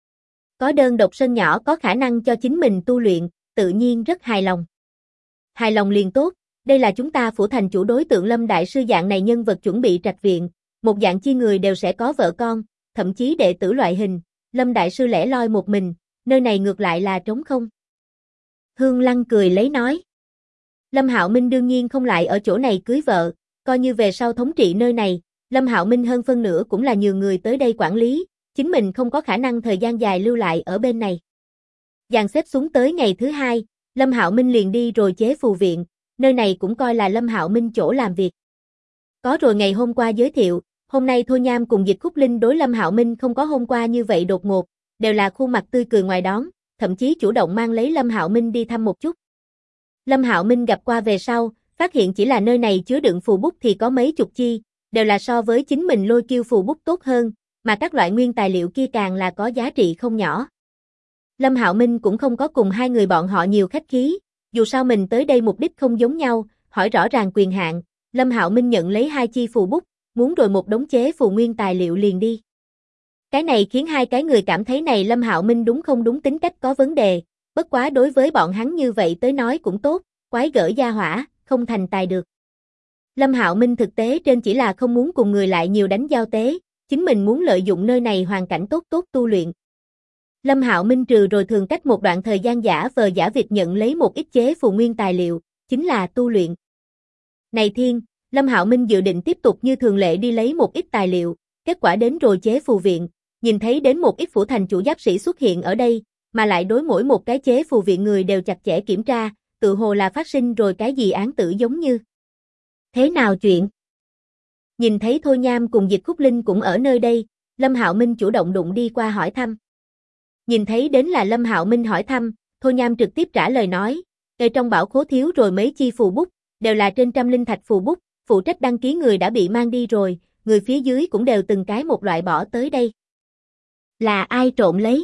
Có đơn độc sân nhỏ có khả năng cho chính mình tu luyện, tự nhiên rất hài lòng. Hài lòng liền tốt, đây là chúng ta phủ thành chủ đối tượng Lâm đại sư dạng này nhân vật chuẩn bị trạch viện, một dạng chi người đều sẽ có vợ con, thậm chí đệ tử loại hình, Lâm đại sư lẻ loi một mình, nơi này ngược lại là trống không. Hương Lăng cười lấy nói. Lâm Hạo Minh đương nhiên không lại ở chỗ này cưới vợ, coi như về sau thống trị nơi này, Lâm Hạo Minh hơn phân nửa cũng là nhiều người tới đây quản lý, chính mình không có khả năng thời gian dài lưu lại ở bên này. Dàn xếp xuống tới ngày thứ 2, Lâm Hạo Minh liền đi rồi chế phù viện, nơi này cũng coi là Lâm Hạo Minh chỗ làm việc. Có rồi ngày hôm qua giới thiệu, hôm nay Thô Nham cùng Dịch Khúc Linh đối Lâm Hạo Minh không có hôm qua như vậy đột ngột, đều là khuôn mặt tươi cười ngoài đón, thậm chí chủ động mang lấy Lâm Hạo Minh đi thăm một chút. Lâm Hạo Minh gặp qua về sau, phát hiện chỉ là nơi này chứa đựng phù bút thì có mấy chục chi, đều là so với chính mình lôi kiêu phù bút tốt hơn, mà các loại nguyên tài liệu kia càng là có giá trị không nhỏ. Lâm Hạo Minh cũng không có cùng hai người bọn họ nhiều khách khí, dù sao mình tới đây mục đích không giống nhau, hỏi rõ ràng quyền hạn, Lâm Hạo Minh nhận lấy 2 chi phù bút, muốn rồi một đống chế phù nguyên tài liệu liền đi. Cái này khiến hai cái người cảm thấy này Lâm Hạo Minh đúng không đúng tính cách có vấn đề, bất quá đối với bọn hắn như vậy tới nói cũng tốt, quái gở gia hỏa, không thành tài được. Lâm Hạo Minh thực tế trên chỉ là không muốn cùng người lại nhiều đánh giao tế, chính mình muốn lợi dụng nơi này hoàn cảnh tốt tu luyện. Lâm Hạo Minh trừ rồi thường cách một đoạn thời gian giả vờ giả việc nhận lấy một ít chế phù nguyên tài liệu, chính là tu luyện. Này thiên, Lâm Hạo Minh dự định tiếp tục như thường lệ đi lấy một ít tài liệu, kết quả đến rồi chế phù viện, nhìn thấy đến một ít phủ thành chủ giáp sĩ xuất hiện ở đây, mà lại đối mỗi một cái chế phù viện người đều chặt chẽ kiểm tra, tự hồ là phát sinh rồi cái gì án tử giống như. Thế nào chuyện? Nhìn thấy Thôi Nham cùng Dịch Khúc Linh cũng ở nơi đây, Lâm Hạo Minh chủ động đụng đi qua hỏi thăm. Nhìn thấy đến là Lâm Hạo Minh hỏi thăm, Thôi Nham trực tiếp trả lời nói, trong bảo khố thiếu rồi mấy chi phù bút, đều là trên trăm linh thạch phù bút, phụ trách đăng ký người đã bị mang đi rồi, người phía dưới cũng đều từng cái một loại bỏ tới đây. Là ai trộm lấy?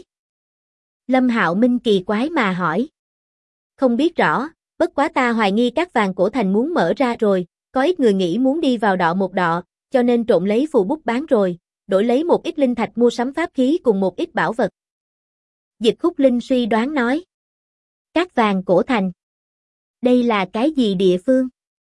Lâm Hạo Minh kỳ quái mà hỏi. Không biết rõ, bất quá ta hoài nghi các vàng cổ thành muốn mở ra rồi, có ít người nghĩ muốn đi vào đọ một đọ, cho nên trộm lấy phù bút bán rồi, đổi lấy một ít linh thạch mua sắm pháp khí cùng một ít bảo vật. Dịch Khúc Linh suy đoán nói. Các vàng cổ thành. Đây là cái gì địa phương?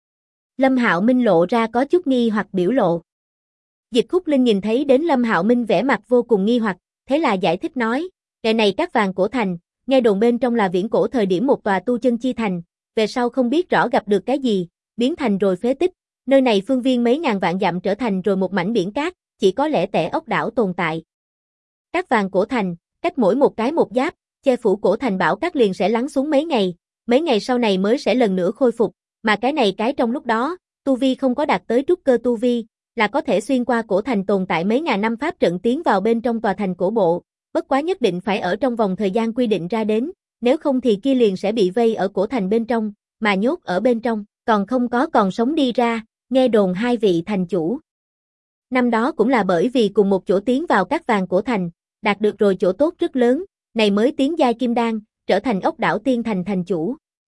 Lâm Hạo Minh lộ ra có chút nghi hoặc biểu lộ. Dịch Khúc Linh nhìn thấy đến Lâm Hạo Minh vẻ mặt vô cùng nghi hoặc, thế là giải thích nói, ngày này các vàng cổ thành, nghe đồn bên trong là viễn cổ thời điểm một tòa tu chân chi thành, về sau không biết rõ gặp được cái gì, biến thành rồi phế tích, nơi này phương viên mấy ngàn vạn dặm trở thành rồi một mảnh biển cát, chỉ có lẻ tẻ ốc đảo tồn tại. Các vàng cổ thành, cách mỗi một cái một giáp, che phủ cổ thành bảo cát liền sẽ lắng xuống mấy ngày sau này mới sẽ lần nữa khôi phục, mà cái này cái trong lúc đó, tu vi không có đạt tới trúc cơ tu vi, là có thể xuyên qua cổ thành tồn tại mấy ngàn năm pháp trận tiến vào bên trong tòa thành cổ bộ, bất quá nhất định phải ở trong vòng thời gian quy định ra đến, nếu không thì kia liền sẽ bị vây ở cổ thành bên trong, mà nhốt ở bên trong, còn không có còn sống đi ra, nghe đồn hai vị thành chủ. Năm đó cũng là bởi vì cùng một chỗ tiến vào các vàng cổ thành, đạt được rồi chỗ tốt rất lớn, này mới tiến giai kim đan, trở thành ốc đảo tiên thành thành chủ.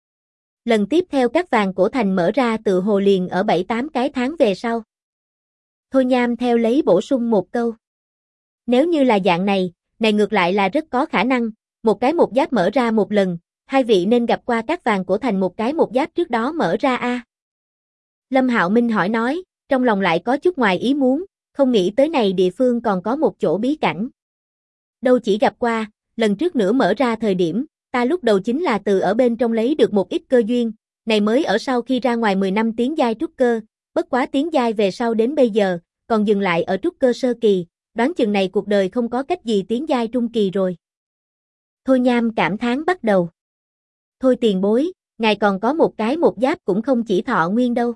Lần tiếp theo các vàng cổ thành mở ra tự hồ liền ở 7-8 cái tháng về sau. Thôi Nham theo lấy bổ sung một câu. Nếu như là dạng này ngược lại là rất có khả năng, một cái một giáp mở ra một lần, hai vị nên gặp qua các vàng cổ thành một cái một giáp trước đó mở ra a. Lâm Hạo Minh hỏi nói, trong lòng lại có chút ngoài ý muốn, không nghĩ tới này địa phương còn có một chỗ bí cảnh. Đâu chỉ gặp qua, lần trước nữa mở ra thời điểm, ta lúc đầu chính là từ ở bên trong lấy được một ít cơ duyên, này mới ở sau khi ra ngoài 10 năm tiến giai trúc cơ, bất quá tiến giai về sau đến bây giờ, còn dừng lại ở trúc cơ sơ kỳ, đoán chừng này cuộc đời không có cách gì tiến giai trung kỳ rồi. Thôi Nham cảm thán bắt đầu. Thôi tiền bối, ngài còn có một cái một giáp cũng không chỉ thọ nguyên đâu.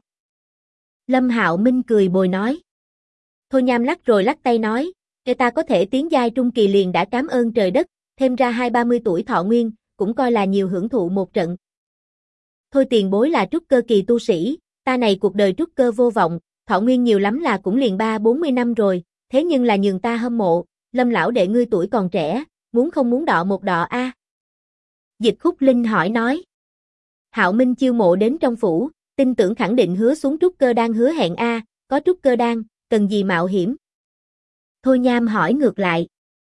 Lâm Hạo Minh cười bồi nói. Thôi Nham lắc rồi lắc tay nói, ta có thể tiến giai trung kỳ liền đã cảm ơn trời đất, thêm ra 20-30 tuổi thọ nguyên, cũng coi là nhiều hưởng thụ một trận. Thôi tiền bối là trúc cơ kỳ tu sĩ, ta này cuộc đời trúc cơ vô vọng, thọ nguyên nhiều lắm là cũng liền 30-40 năm rồi, thế nhưng là nhường ta hâm mộ, Lâm lão đệ ngươi tuổi còn trẻ, muốn không muốn đọ một đọ a? Dịch Khúc Linh hỏi nói. Hạo Minh chiêu mộ đến trong phủ, tin tưởng khẳng định hứa xuống trúc cơ đan hứa hẹn a, có trúc cơ đan, cần gì mạo hiểm? Thôi Nham hỏi ngược lại.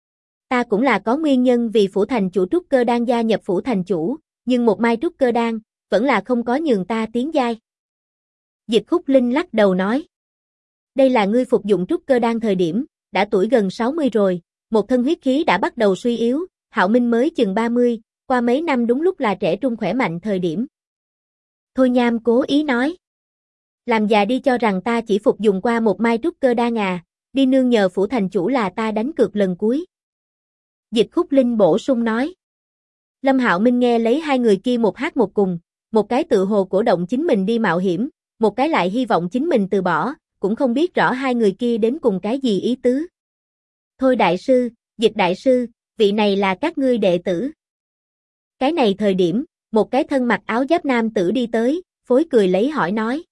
Ta cũng là có nguyên nhân vì phủ thành chủ trúc cơ đan gia nhập phủ thành chủ, nhưng một mai trúc cơ đan, vẫn là không có nhường ta tiến giai. Dịch Khúc Linh lắc đầu nói. Đây là ngươi phục dụng trúc cơ đan thời điểm, đã tuổi gần 60 rồi, một thân huyết khí đã bắt đầu suy yếu, Hạo Minh mới chừng 30, qua mấy năm đúng lúc là trẻ trung khỏe mạnh thời điểm. Thôi Nham cố ý nói. Làm già đi cho rằng ta chỉ phục dùng qua một mai trúc cơ đan à, đi nương nhờ phủ thành chủ là ta đánh cược lần cuối. Dịch Khúc Linh bổ sung nói. Lâm Hạo Minh nghe lấy hai người kia một hát một cùng, một cái tự hồ cổ động chính mình đi mạo hiểm, một cái lại hy vọng chính mình từ bỏ, cũng không biết rõ hai người kia đến cùng cái gì ý tứ. Thôi đại sư, Dịch đại sư, vị này là các ngươi đệ tử. Cái này thời điểm, một cái thân mặc áo giáp nam tử đi tới, phối cười lấy hỏi nói.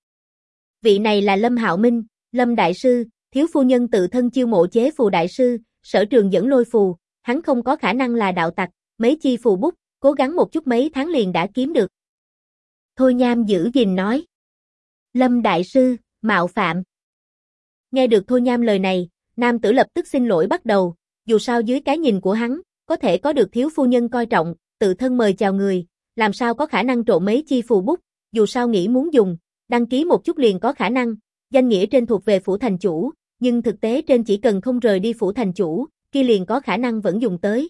Vị này là Lâm Hạo Minh, Lâm đại sư, thiếu phu nhân tự thân chiêu mộ chế phù đại sư, sở trường dẫn lôi phù, hắn không có khả năng là đạo tặc, mấy chi phù bút, cố gắng một chút mấy tháng liền đã kiếm được. Thôi Nham giữ gìn nói. Lâm đại sư, mạo phạm. Nghe được Thôi Nham lời này, nam tử lập tức xin lỗi bắt đầu, dù sao dưới cái nhìn của hắn, có thể có được thiếu phu nhân coi trọng, tự thân mời chào người, làm sao có khả năng trộm mấy chi phù bút, dù sao nghĩ muốn dùng, đăng ký một chút liền có khả năng, danh nghĩa trên thuộc về phủ thành chủ, nhưng thực tế trên chỉ cần không rời đi phủ thành chủ, kia liền có khả năng vẫn dùng tới.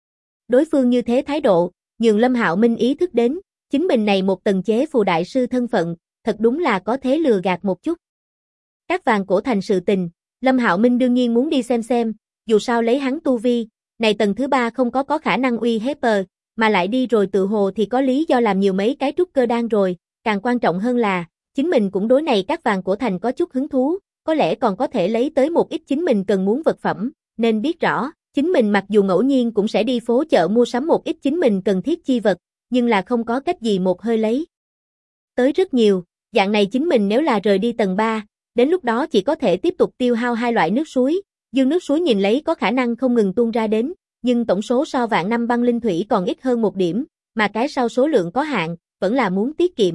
Đối phương như thế thái độ, nhường Lâm Hạo Minh ý thức đến, chính mình này một tầng chế phù đại sư thân phận, thật đúng là có thế lừa gạt một chút. Các vàng cổ thành sự tình, Lâm Hạo Minh đương nhiên muốn đi xem, dù sao lấy hắn tu vi, này tầng thứ 3 không có khả năng uy hiếp, mà lại đi rồi tự hồ thì có lý do làm nhiều mấy cái trúc cơ đan rồi, càng quan trọng hơn là, chính mình cũng đối này các vàng cổ thành có chút hứng thú, có lẽ còn có thể lấy tới một ít chính mình cần muốn vật phẩm, nên biết rõ, chính mình mặc dù ngẫu nhiên cũng sẽ đi phố chợ mua sắm một ít chính mình cần thiết chi vật, nhưng là không có cách gì một hơi lấy tới rất nhiều, dạng này chính mình nếu là rời đi tầng 3, đến lúc đó chỉ có thể tiếp tục tiêu hao hai loại nước suối, dương nước suối nhìn lấy có khả năng không ngừng tuôn ra đến, nhưng tổng số so vạn năm băng linh thủy còn ít hơn một điểm, mà cái sau số lượng có hạn, vẫn là muốn tiết kiệm.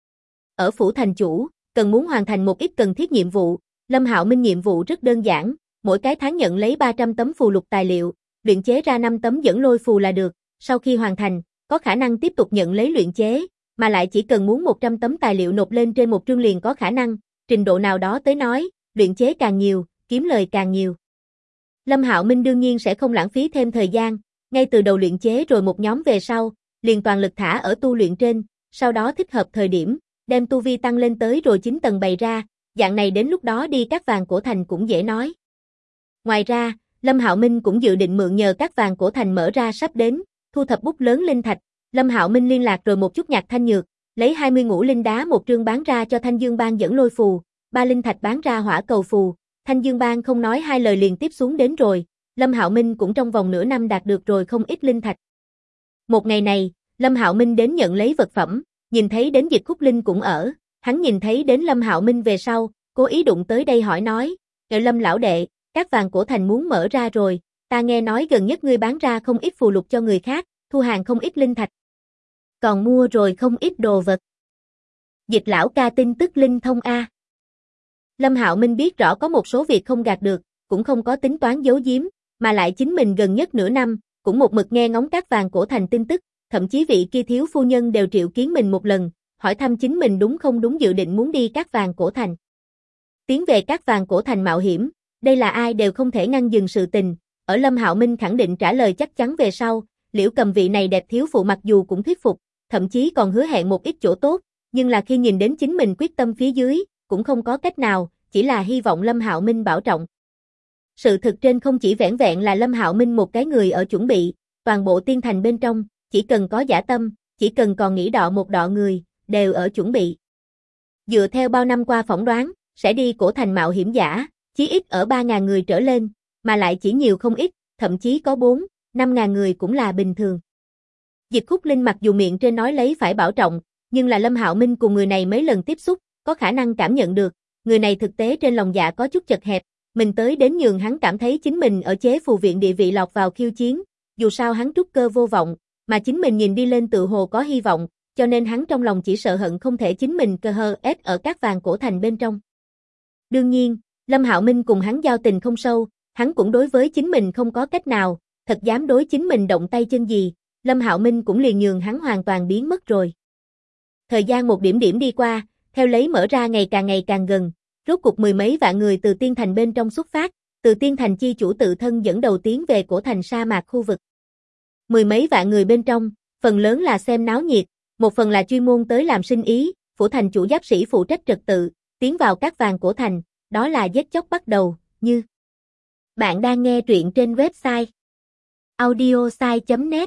Ở phủ thành chủ, cần muốn hoàn thành một ít cần thiết nhiệm vụ, Lâm Hạo Minh nhiệm vụ rất đơn giản, mỗi cái tháng nhận lấy 300 tấm phù lục tài liệu, luyện chế ra 5 tấm dẫn lôi phù là được, sau khi hoàn thành, có khả năng tiếp tục nhận lấy luyện chế, mà lại chỉ cần muốn 100 tấm tài liệu nộp lên trên một chương liền có khả năng, trình độ nào đó tới nói, luyện chế càng nhiều, kiếm lời càng nhiều. Lâm Hạo Minh đương nhiên sẽ không lãng phí thêm thời gian, ngay từ đầu luyện chế rồi một nhóm về sau, liền toàn lực thả ở tu luyện trên, sau đó thích hợp thời điểm, đem tu vi tăng lên tới rồi 9 tầng bày ra, dạng này đến lúc đó đi các vàng cổ thành cũng dễ nói. Ngoài ra, Lâm Hạo Minh cũng dự định mượn nhờ các vàng cổ thành mở ra sắp đến, thu thập bút lớn linh thạch, Lâm Hạo Minh liên lạc rồi một chút Nhạc Thanh Nhược, lấy 20 ngũ linh đá một trương bán ra cho Thanh Dương Bang dẫn lôi phù, 3 linh thạch bán ra hỏa cầu phù, Thanh Dương Bang không nói hai lời liền tiếp xuống đến rồi, Lâm Hạo Minh cũng trong vòng nửa năm đạt được rồi không ít linh thạch. Một ngày này, Lâm Hạo Minh đến nhận lấy vật phẩm, nhìn thấy đến Dịch Khúc Linh cũng ở, hắn nhìn thấy đến Lâm Hạo Minh về sau, cố ý đụng tới đây hỏi nói, Lâm lão đệ, các vàng cổ thành muốn mở ra rồi, ta nghe nói gần nhất ngươi bán ra không ít phù lục cho người khác, thu hàng không ít linh thạch. Còn mua rồi không ít đồ vật. Dịch lão ca tin tức linh thông a. Lâm Hạo Minh biết rõ có một số việc không gạt được, cũng không có tính toán giấu giếm, mà lại chính mình gần nhất nửa năm, cũng một mực nghe ngóng các vàng cổ thành tin tức, thậm chí vị kia thiếu phu nhân đều triệu kiến mình một lần, hỏi thăm chính mình đúng không đúng dự định muốn đi các vàng cổ thành. Tiến về các vàng cổ thành mạo hiểm, đây là ai đều không thể ngăn dừng sự tình, ở Lâm Hạo Minh khẳng định trả lời chắc chắn về sau, Liễu Cầm vị này đẹp thiếu phụ mặc dù cũng thuyết phục, thậm chí còn hứa hẹn một ít chỗ tốt, nhưng là khi nhìn đến chính mình quyết tâm phía dưới, cũng không có cách nào, chỉ là hy vọng Lâm Hạo Minh bảo trọng. Sự thực trên không chỉ vẻn vẹn là Lâm Hạo Minh một cái người ở chuẩn bị, toàn bộ tiên thành bên trong, chỉ cần có dã tâm, chỉ cần còn nghĩ đọ một đọ người, đều ở chuẩn bị. Dựa theo bao năm qua phỏng đoán, sẽ đi cổ thành mạo hiểm giả, chí ít ở 3.000 người trở lên, mà lại chỉ nhiều không ít, thậm chí có 4-5.000 người cũng là bình thường. Dịch Khúc Linh mặc dù miệng trên nói lấy phải bảo trọng, nhưng là Lâm Hạo Minh cùng người này mấy lần tiếp xúc, có khả năng cảm nhận được, người này thực tế trên lòng dạ có chút chật hẹp, mình tới đến nhường hắn cảm thấy chính mình ở chế phù viện địa vị lọt vào khiêu chiến, dù sao hắn trúc cơ vô vọng, mà chính mình nhìn đi lên tự hồ có hy vọng, cho nên hắn trong lòng chỉ sợ hận không thể chính mình cơ hơ ép ở các vàng cổ thành bên trong. Đương nhiên, Lâm Hạo Minh cùng hắn giao tình không sâu, hắn cũng đối với chính mình không có cách nào, thật dám đối chính mình động tay chân gì, Lâm Hạo Minh cũng liền nhường hắn hoàn toàn biến mất rồi. Thời gian một điểm điểm đi qua, theo lấy mở ra ngày càng gần, rốt cục mười mấy vạn người từ tiên thành bên trong xuất phát, từ tiên thành chi chủ tự thân dẫn đầu tiến về cổ thành sa mạc khu vực. Mười mấy vạn người bên trong, phần lớn là xem náo nhiệt, một phần là chuyên môn tới làm sinh ý, phủ thành chủ giáp sĩ phụ trách trật tự, tiến vào các vàng cổ thành, đó là giết chóc bắt đầu, như. Bạn đang nghe truyện trên website audiosai.net.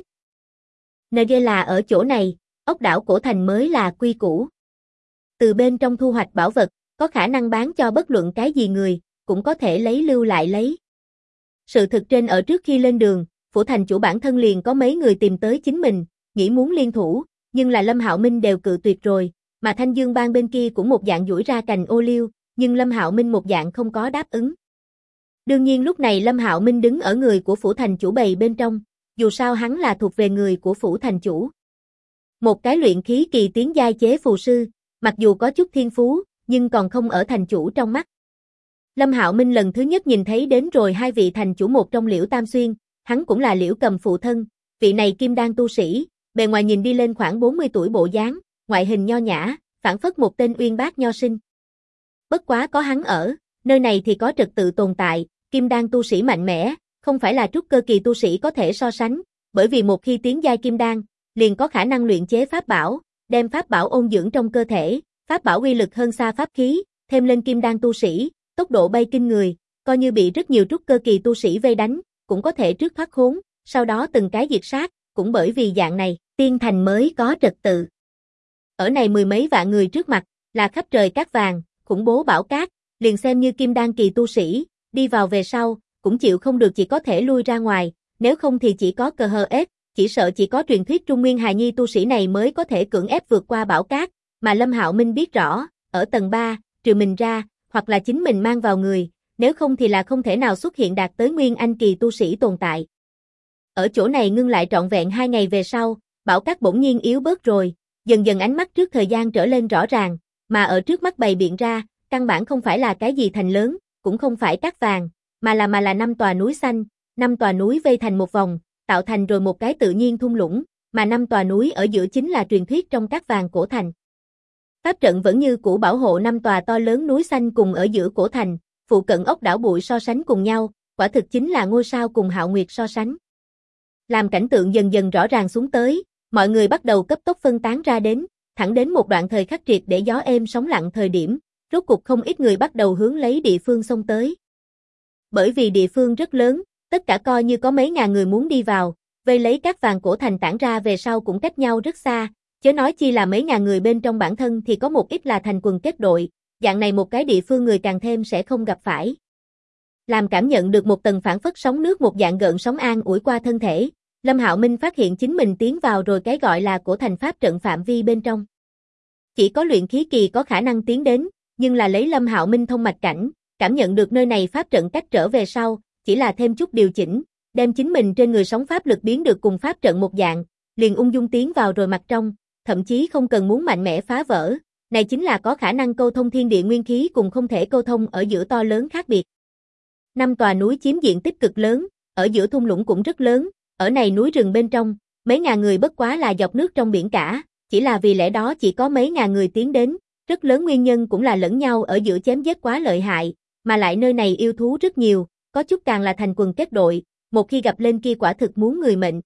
Nơi là ở chỗ này, ốc đảo cổ thành mới là quy củ. Từ bên trong thu hoạch bảo vật, có khả năng bán cho bất luận cái gì người, cũng có thể lấy lưu lại lấy. Sự thực trên ở trước khi lên đường, phủ thành chủ bản thân liền có mấy người tìm tới chính mình, nghĩ muốn liên thủ, nhưng là Lâm Hạo Minh đều cự tuyệt rồi, mà Thanh Dương Bang bên kia cũng một dạng duỗi ra cành ô liu, nhưng Lâm Hạo Minh một dạng không có đáp ứng. Đương nhiên lúc này Lâm Hạo Minh đứng ở người của phủ thành chủ bầy bên trong, dù sao hắn là thuộc về người của phủ thành chủ. Một cái luyện khí kỳ tiến giai chế phù sư, mặc dù có chút thiên phú, nhưng còn không ở thành chủ trong mắt. Lâm Hạo Minh lần thứ nhất nhìn thấy đến rồi hai vị thành chủ, một trong Liễu Tam Xuyên, hắn cũng là Liễu Cầm phụ thân, vị này kim đan tu sĩ, bề ngoài nhìn đi lên khoảng 40 tuổi bộ dáng, ngoại hình nho nhã, phảng phất một tên uyên bác nho sinh. Bất quá có hắn ở, nơi này thì có trật tự tồn tại, kim đan tu sĩ mạnh mẽ, không phải là trúc cơ kỳ tu sĩ có thể so sánh, bởi vì một khi tiến giai kim đan, liền có khả năng luyện chế pháp bảo, đem pháp bảo ôn dưỡng trong cơ thể, pháp bảo uy lực hơn xa pháp khí, thêm lên kim đan tu sĩ, tốc độ bay kinh người, coi như bị rất nhiều trúc cơ kỳ tu sĩ vây đánh, cũng có thể trước thoát khốn, sau đó từng cái diệt sát, cũng bởi vì dạng này, tiên thành mới có trật tự. Ở này mười mấy vạn người trước mặt, là khắp trời cát vàng, khủng bố bão cát, liền xem như kim đan kỳ tu sĩ, đi vào về sau, cũng chịu không được chỉ có thể lui ra ngoài, nếu không thì chỉ có cờ hờ ép, chỉ sợ chỉ có truyền thuyết trung nguyên hài nhi tu sĩ này mới có thể cưỡng ép vượt qua bão cát, mà Lâm Hạo Minh biết rõ, ở tầng 3, trừ mình ra, hoặc là chính mình mang vào người, nếu không thì là không thể nào xuất hiện đạt tới nguyên anh kỳ tu sĩ tồn tại. Ở chỗ này ngưng lại trọn vẹn 2 ngày về sau, bão cát bỗng nhiên yếu bớt rồi, dần dần ánh mắt trước thời gian trở lên rõ ràng, mà ở trước mắt bày biện ra, căn bản không phải là cái gì thành lớn, cũng không phải cát vàng, mà là 5 tòa núi xanh, 5 tòa núi vây thành một vòng, tạo thành rồi một cái tự nhiên thung lũng, mà 5 tòa núi ở giữa chính là truyền thuyết trong cát vàng cổ thành. Pháp trận vẫn như cũ bảo hộ 5 tòa to lớn núi xanh cùng ở giữa cổ thành, phụ cận ốc đảo bụi so sánh cùng nhau, quả thực chính là ngôi sao cùng hạo nguyệt so sánh. Làm cảnh tượng dần dần rõ ràng xuống tới, mọi người bắt đầu cấp tốc phân tán ra đến, thẳng đến một đoạn thời khắc triệt để gió êm sóng lặng thời điểm, rốt cục không ít người bắt đầu hướng lấy địa phương xông tới. Bởi vì địa phương rất lớn, tất cả coi như có mấy ngàn người muốn đi vào, vây lấy cát vàng cổ thành tản ra về sau cũng cách nhau rất xa, chớ nói chi là mấy ngàn người bên trong bản thân thì có một ít là thành quần kết đội, dạng này một cái địa phương người càng thêm sẽ không gặp phải. Làm cảm nhận được một tầng phản phất sóng nước một dạng gợn sóng an ủi qua thân thể, Lâm Hạo Minh phát hiện chính mình tiến vào rồi cái gọi là cổ thành pháp trận phạm vi bên trong. Chỉ có luyện khí kỳ có khả năng tiến đến, nhưng là lấy Lâm Hạo Minh thông mạch cảnh, cảm nhận được nơi này pháp trận cách trở về sau, chỉ là thêm chút điều chỉnh, đem chính mình trên người sóng pháp lực biến được cùng pháp trận một dạng, liền ung dung tiến vào rồi mặt trong, thậm chí không cần muốn mạnh mẽ phá vỡ, này chính là có khả năng câu thông thiên địa nguyên khí cùng không thể câu thông ở giữa to lớn khác biệt. 5 tòa núi chiếm diện tích cực lớn, ở giữa thung lũng cũng rất lớn, ở này núi rừng bên trong, mấy ngàn người bất quá là dọc nước trong biển cả, chỉ là vì lẽ đó chỉ có mấy ngàn người tiến đến, rất lớn nguyên nhân cũng là lẫn nhau ở giữa chém giết quá lợi hại, mà lại nơi này yêu thú rất nhiều, có chút càng là thành quần kết đội, một khi gặp lên kia quả thực muốn người mệnh.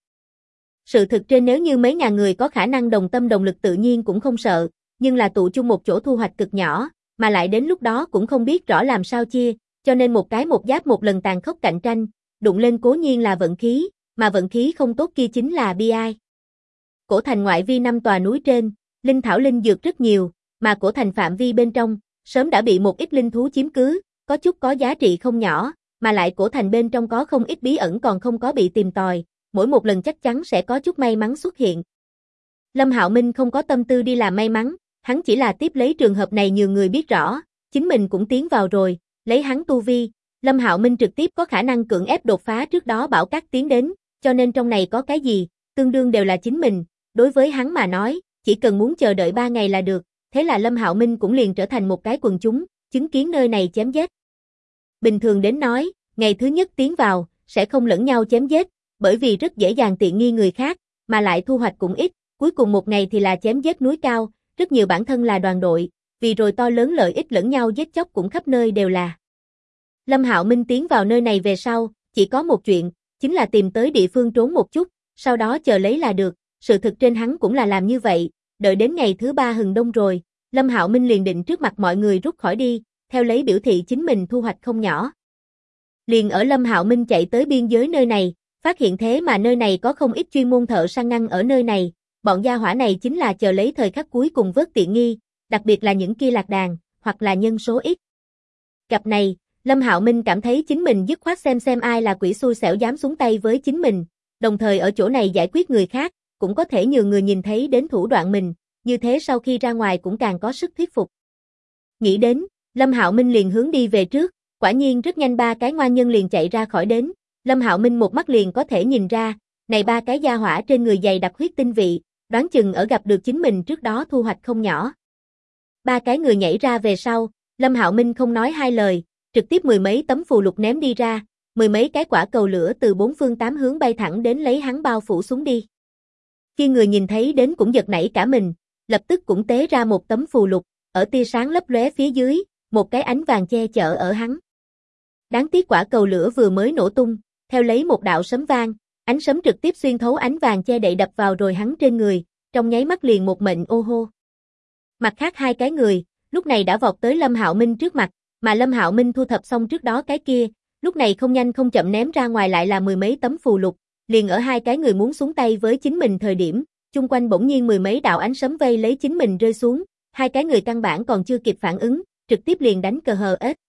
Sự thực trên nếu như mấy ngàn người có khả năng đồng tâm đồng lực tự nhiên cũng không sợ, nhưng là tụ chung một chỗ thu hoạch cực nhỏ, mà lại đến lúc đó cũng không biết rõ làm sao chia, cho nên một cái một giáp một lần tàn khốc cạnh tranh, đụng lên cố nhiên là vận khí, mà vận khí không tốt kia chính là bi ai. Cổ thành ngoại vi 5 tòa núi trên, linh thảo linh dược rất nhiều, mà cổ thành phạm vi bên trong, sớm đã bị một ít linh thú chiếm cứ, có chút có giá trị không nhỏ, mà lại cổ thành bên trong có không ít bí ẩn còn không có bị tìm tòi, mỗi một lần chắc chắn sẽ có chút may mắn xuất hiện. Lâm Hạo Minh không có tâm tư đi làm may mắn, hắn chỉ là tiếp lấy trường hợp này nhiều người biết rõ, chính mình cũng tiến vào rồi, lấy hắn tu vi, Lâm Hạo Minh trực tiếp có khả năng cưỡng ép đột phá trước đó bão cát tiến đến, cho nên trong này có cái gì, tương đương đều là chính mình, đối với hắn mà nói, chỉ cần muốn chờ đợi 3 ngày là được, thế là Lâm Hạo Minh cũng liền trở thành một cái quần chúng, chứng kiến nơi này chém giết. Bình thường đến nói, ngày thứ nhất tiến vào, sẽ không lẫn nhau chém giết, bởi vì rất dễ dàng tiện nghi người khác, mà lại thu hoạch cũng ít, cuối cùng một ngày thì là chém giết núi cao, rất nhiều bản thân là đoàn đội, vì rồi to lớn lợi ích lẫn nhau giết chóc cũng khắp nơi đều là. Lâm Hạo Minh tiến vào nơi này về sau, chỉ có một chuyện, chính là tìm tới địa phương trốn một chút, sau đó chờ lấy là được, sự thực trên hắn cũng là làm như vậy, đợi đến ngày thứ 3 hừng đông rồi, Lâm Hạo Minh liền định trước mặt mọi người rút khỏi đi, theo lấy biểu thị chính mình thu hoạch không nhỏ. Liền ở Lâm Hạo Minh chạy tới biên giới nơi này, phát hiện thế mà nơi này có không ít chuyên môn thợ săn ngăn ở nơi này, bọn gia hỏa này chính là chờ lấy thời khắc cuối cùng vớt tiện nghi, đặc biệt là những kia lạc đàn, hoặc là nhân số ít. Cặp này, Lâm Hạo Minh cảm thấy chính mình dứt khoát xem ai là quỷ xui xẻo dám xuống tay với chính mình, đồng thời ở chỗ này giải quyết người khác, cũng có thể nhiều người nhìn thấy đến thủ đoạn mình, như thế sau khi ra ngoài cũng càng có sức thuyết phục. Nghĩ đến, Lâm Hạo Minh liền hướng đi về trước, quả nhiên rất nhanh 3 cái ngoan nhân liền chạy ra khỏi đến, Lâm Hạo Minh một mắt liền có thể nhìn ra, này 3 cái gia hỏa trên người dày đặc huyết tinh vị, đoán chừng ở gặp được chính mình trước đó thu hoạch không nhỏ. 3 cái người nhảy ra về sau, Lâm Hạo Minh không nói hai lời, trực tiếp 10 mấy tấm phù lục ném đi ra, 10 mấy cái quả cầu lửa từ 4 phương 8 hướng bay thẳng đến lấy hắn bao phủ xuống đi. Khi người nhìn thấy đến cũng giật nảy cả mình, lập tức cũng tế ra một tấm phù lục, ở tia sáng lấp lóe phía dưới, một cái ánh vàng che chở ở hắn. Đáng tiếc quả cầu lửa vừa mới nổ tung, theo lấy một đạo sấm vang, ánh sấm trực tiếp xuyên thấu ánh vàng che đậy đập vào rồi hắn trên người, trong nháy mắt liền một mệnh ô hô. Mặt khác 2 cái người, lúc này đã vọt tới Lâm Hạo Minh trước mặt, mà Lâm Hạo Minh thu thập xong trước đó cái kia, lúc này không nhanh không chậm ném ra ngoài lại là 10 mấy tấm phù lục, liền ở hai cái người muốn xuống tay với chính mình thời điểm, chung quanh bỗng nhiên mười mấy đạo ánh sấm vây lấy chính mình rơi xuống, hai cái người căn bản còn chưa kịp phản ứng, trực tiếp liền đánh cờ hờ ếch.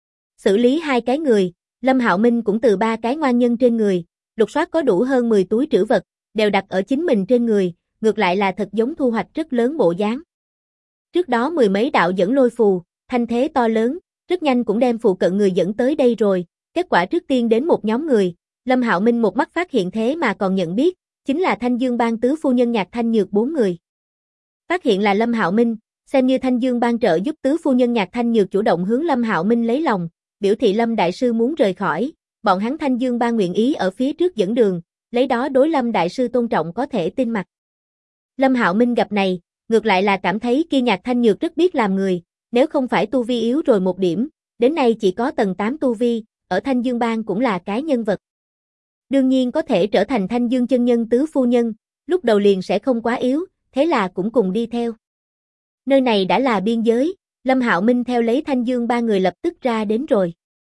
Xử lý hai cái người, Lâm Hạo Minh cũng từ ba cái ngoan nhân trên người, lục soát có đủ hơn 10 túi trữ vật, đều đặt ở chính mình trên người, ngược lại là thật giống thu hoạch rất lớn bộ dáng. Trước đó mười mấy đạo dẫn lôi phù, thanh thế to lớn, rất nhanh cũng đem phụ cận người dẫn tới đây rồi, kết quả trước tiên đến một nhóm người, Lâm Hạo Minh một mắt phát hiện thế mà còn nhận biết, chính là Thanh Dương Bang tứ phu nhân Nhạc Thanh Nhược 4 người. Phát hiện là Lâm Hạo Minh, xem như Thanh Dương Bang trợ giúp tứ phu nhân Nhạc Thanh Nhược chủ động hướng Lâm Hạo Minh lấy lòng, biểu thị Lâm đại sư muốn rời khỏi, bọn hắn Thanh Dương Bang nguyện ý ở phía trước dẫn đường, lấy đó đối Lâm đại sư tôn trọng có thể tin mặc. Lâm Hạo Minh gặp này, ngược lại là cảm thấy kia Nhạc Thanh Nhược rất biết làm người, nếu không phải tu vi yếu rồi một điểm, đến nay chỉ có tầng 8 tu vi, ở Thanh Dương Bang cũng là cái nhân vật. Đương nhiên có thể trở thành Thanh Dương chân nhân tứ phu nhân, lúc đầu liền sẽ không quá yếu, thế là cũng cùng đi theo. Nơi này đã là biên giới, Lâm Hạo Minh theo lấy Thanh Dương ba người lập tức ra đến rồi.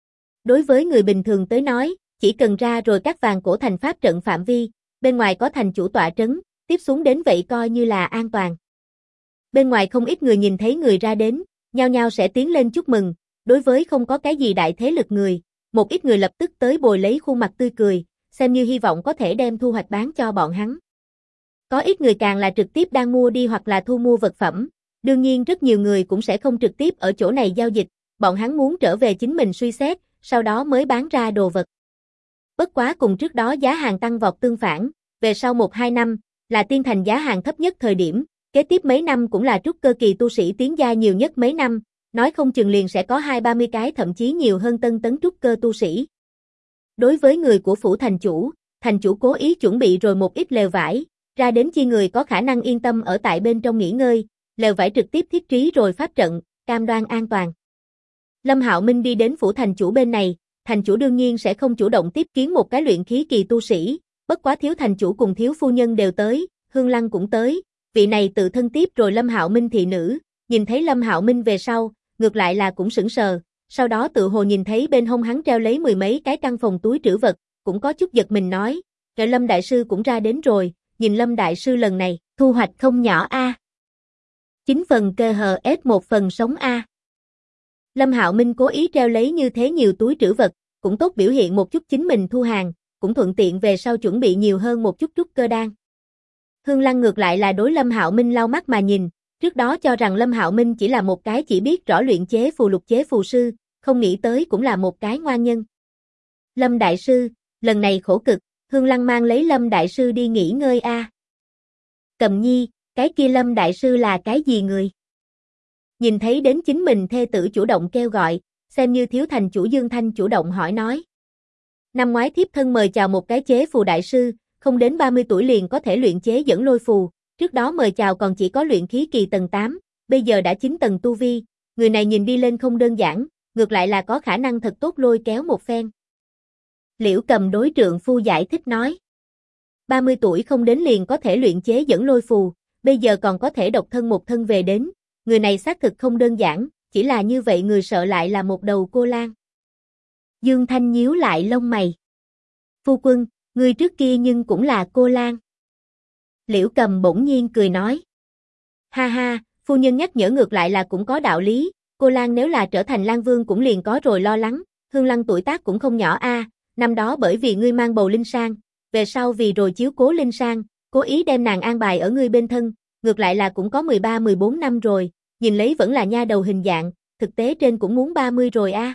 Đối với người bình thường tới nói, chỉ cần ra rồi các vàng cổ thành pháp trận phạm vi, bên ngoài có thành chủ tọa trấn, tiếp xuống đến vậy coi như là an toàn. Bên ngoài không ít người nhìn thấy người ra đến, nhao nhao sẽ tiến lên chúc mừng, đối với không có cái gì đại thế lực người, một ít người lập tức tới bồi lấy khuôn mặt tươi cười, xem như hy vọng có thể đem thu hoạch bán cho bọn hắn. Có ít người càng là trực tiếp đang mua đi hoặc là thu mua vật phẩm, đương nhiên rất nhiều người cũng sẽ không trực tiếp ở chỗ này giao dịch, bọn hắn muốn trở về chính mình suy xét, sau đó mới bán ra đồ vật. Bất quá cùng trước đó giá hàng tăng vọt tương phản, về sau 1-2 năm, là tiên thành giá hàng thấp nhất thời điểm, kế tiếp mấy năm cũng là trúc cơ kỳ tu sĩ tiến gia nhiều nhất mấy năm, nói không chừng liền sẽ có 20-30 cái thậm chí nhiều hơn tân tấn trúc cơ tu sĩ. Đối với người của phủ thành chủ cố ý chuẩn bị rồi một ít lều vải, ra đến chi người có khả năng yên tâm ở tại bên trong nghỉ ngơi, lều vải trực tiếp thiết trí rồi pháp trận, cam đoan an toàn. Lâm Hạo Minh đi đến phủ thành chủ bên này, thành chủ đương nhiên sẽ không chủ động tiếp kiến một cái luyện khí kỳ tu sĩ, bất quá thiếu thành chủ cùng thiếu phu nhân đều tới, Hương Lăng cũng tới, vị này tự thân tiếp rồi Lâm Hạo Minh thị nữ, nhìn thấy Lâm Hạo Minh về sau, ngược lại là cũng sững sờ, sau đó tự hồ nhìn thấy bên hông hắn treo lấy mười mấy cái căn phòng túi trữ vật, cũng có chút giật mình nói, "Trời, Lâm đại sư cũng ra đến rồi, nhìn Lâm đại sư lần này, thu hoạch không nhỏ a." 9 phần cơ hờ ết 1 phần sống a. Lâm Hạo Minh cố ý treo lấy như thế nhiều túi trữ vật, cũng tốt biểu hiện một chút chính mình thu hàng, cũng thuận tiện về sau chuẩn bị nhiều hơn một chút trúc cơ đan. Hương Lăng ngược lại là đối Lâm Hạo Minh lau mắt mà nhìn, trước đó cho rằng Lâm Hạo Minh chỉ là một cái chỉ biết rõ luyện chế phù lục chế phù sư, không nghĩ tới cũng là một cái ngoan nhân. Lâm đại sư, lần này khổ cực, Hương Lăng mang lấy Lâm đại sư đi nghỉ ngơi a. Cầm Nhi, cái kia Lâm đại sư là cái gì người? Nhìn thấy đến chính mình thê tử chủ động kêu gọi, xem như thiếu thành chủ Dương Thanh chủ động hỏi nói. Năm ngoái thiếp thân mời chào một cái chế phù đại sư, không đến 30 tuổi liền có thể luyện chế dẫn lôi phù, trước đó mời chào còn chỉ có luyện khí kỳ tầng 8, bây giờ đã 9 tầng tu vi, người này nhìn đi lên không đơn giản, ngược lại là có khả năng thật tốt lôi kéo một phen. Liễu Cầm đối trượng phu giải thích nói. 30 tuổi không đến liền có thể luyện chế dẫn lôi phù, bây giờ còn có thể độc thân một thân về đến, người này xác thực không đơn giản, chỉ là như vậy người sợ lại là một đầu cô lang. Dương Thanh nhíu lại lông mày. Phu quân, người trước kia nhưng cũng là cô lang. Liễu Cầm bỗng nhiên cười nói. Ha ha, phu nhân nhắc nhở ngược lại là cũng có đạo lý, cô lang nếu là trở thành lang vương cũng liền có rồi lo lắng, Hương Lăng tuổi tác cũng không nhỏ a, năm đó bởi vì ngươi mang bầu Linh Sang, về sau vì rồi chiếu cố Linh Sang, cố ý đem nàng an bài ở ngươi bên thân, ngược lại là cũng có 13-14 năm rồi, nhìn lấy vẫn là nha đầu hình dạng, thực tế trên cũng muốn 30 rồi a.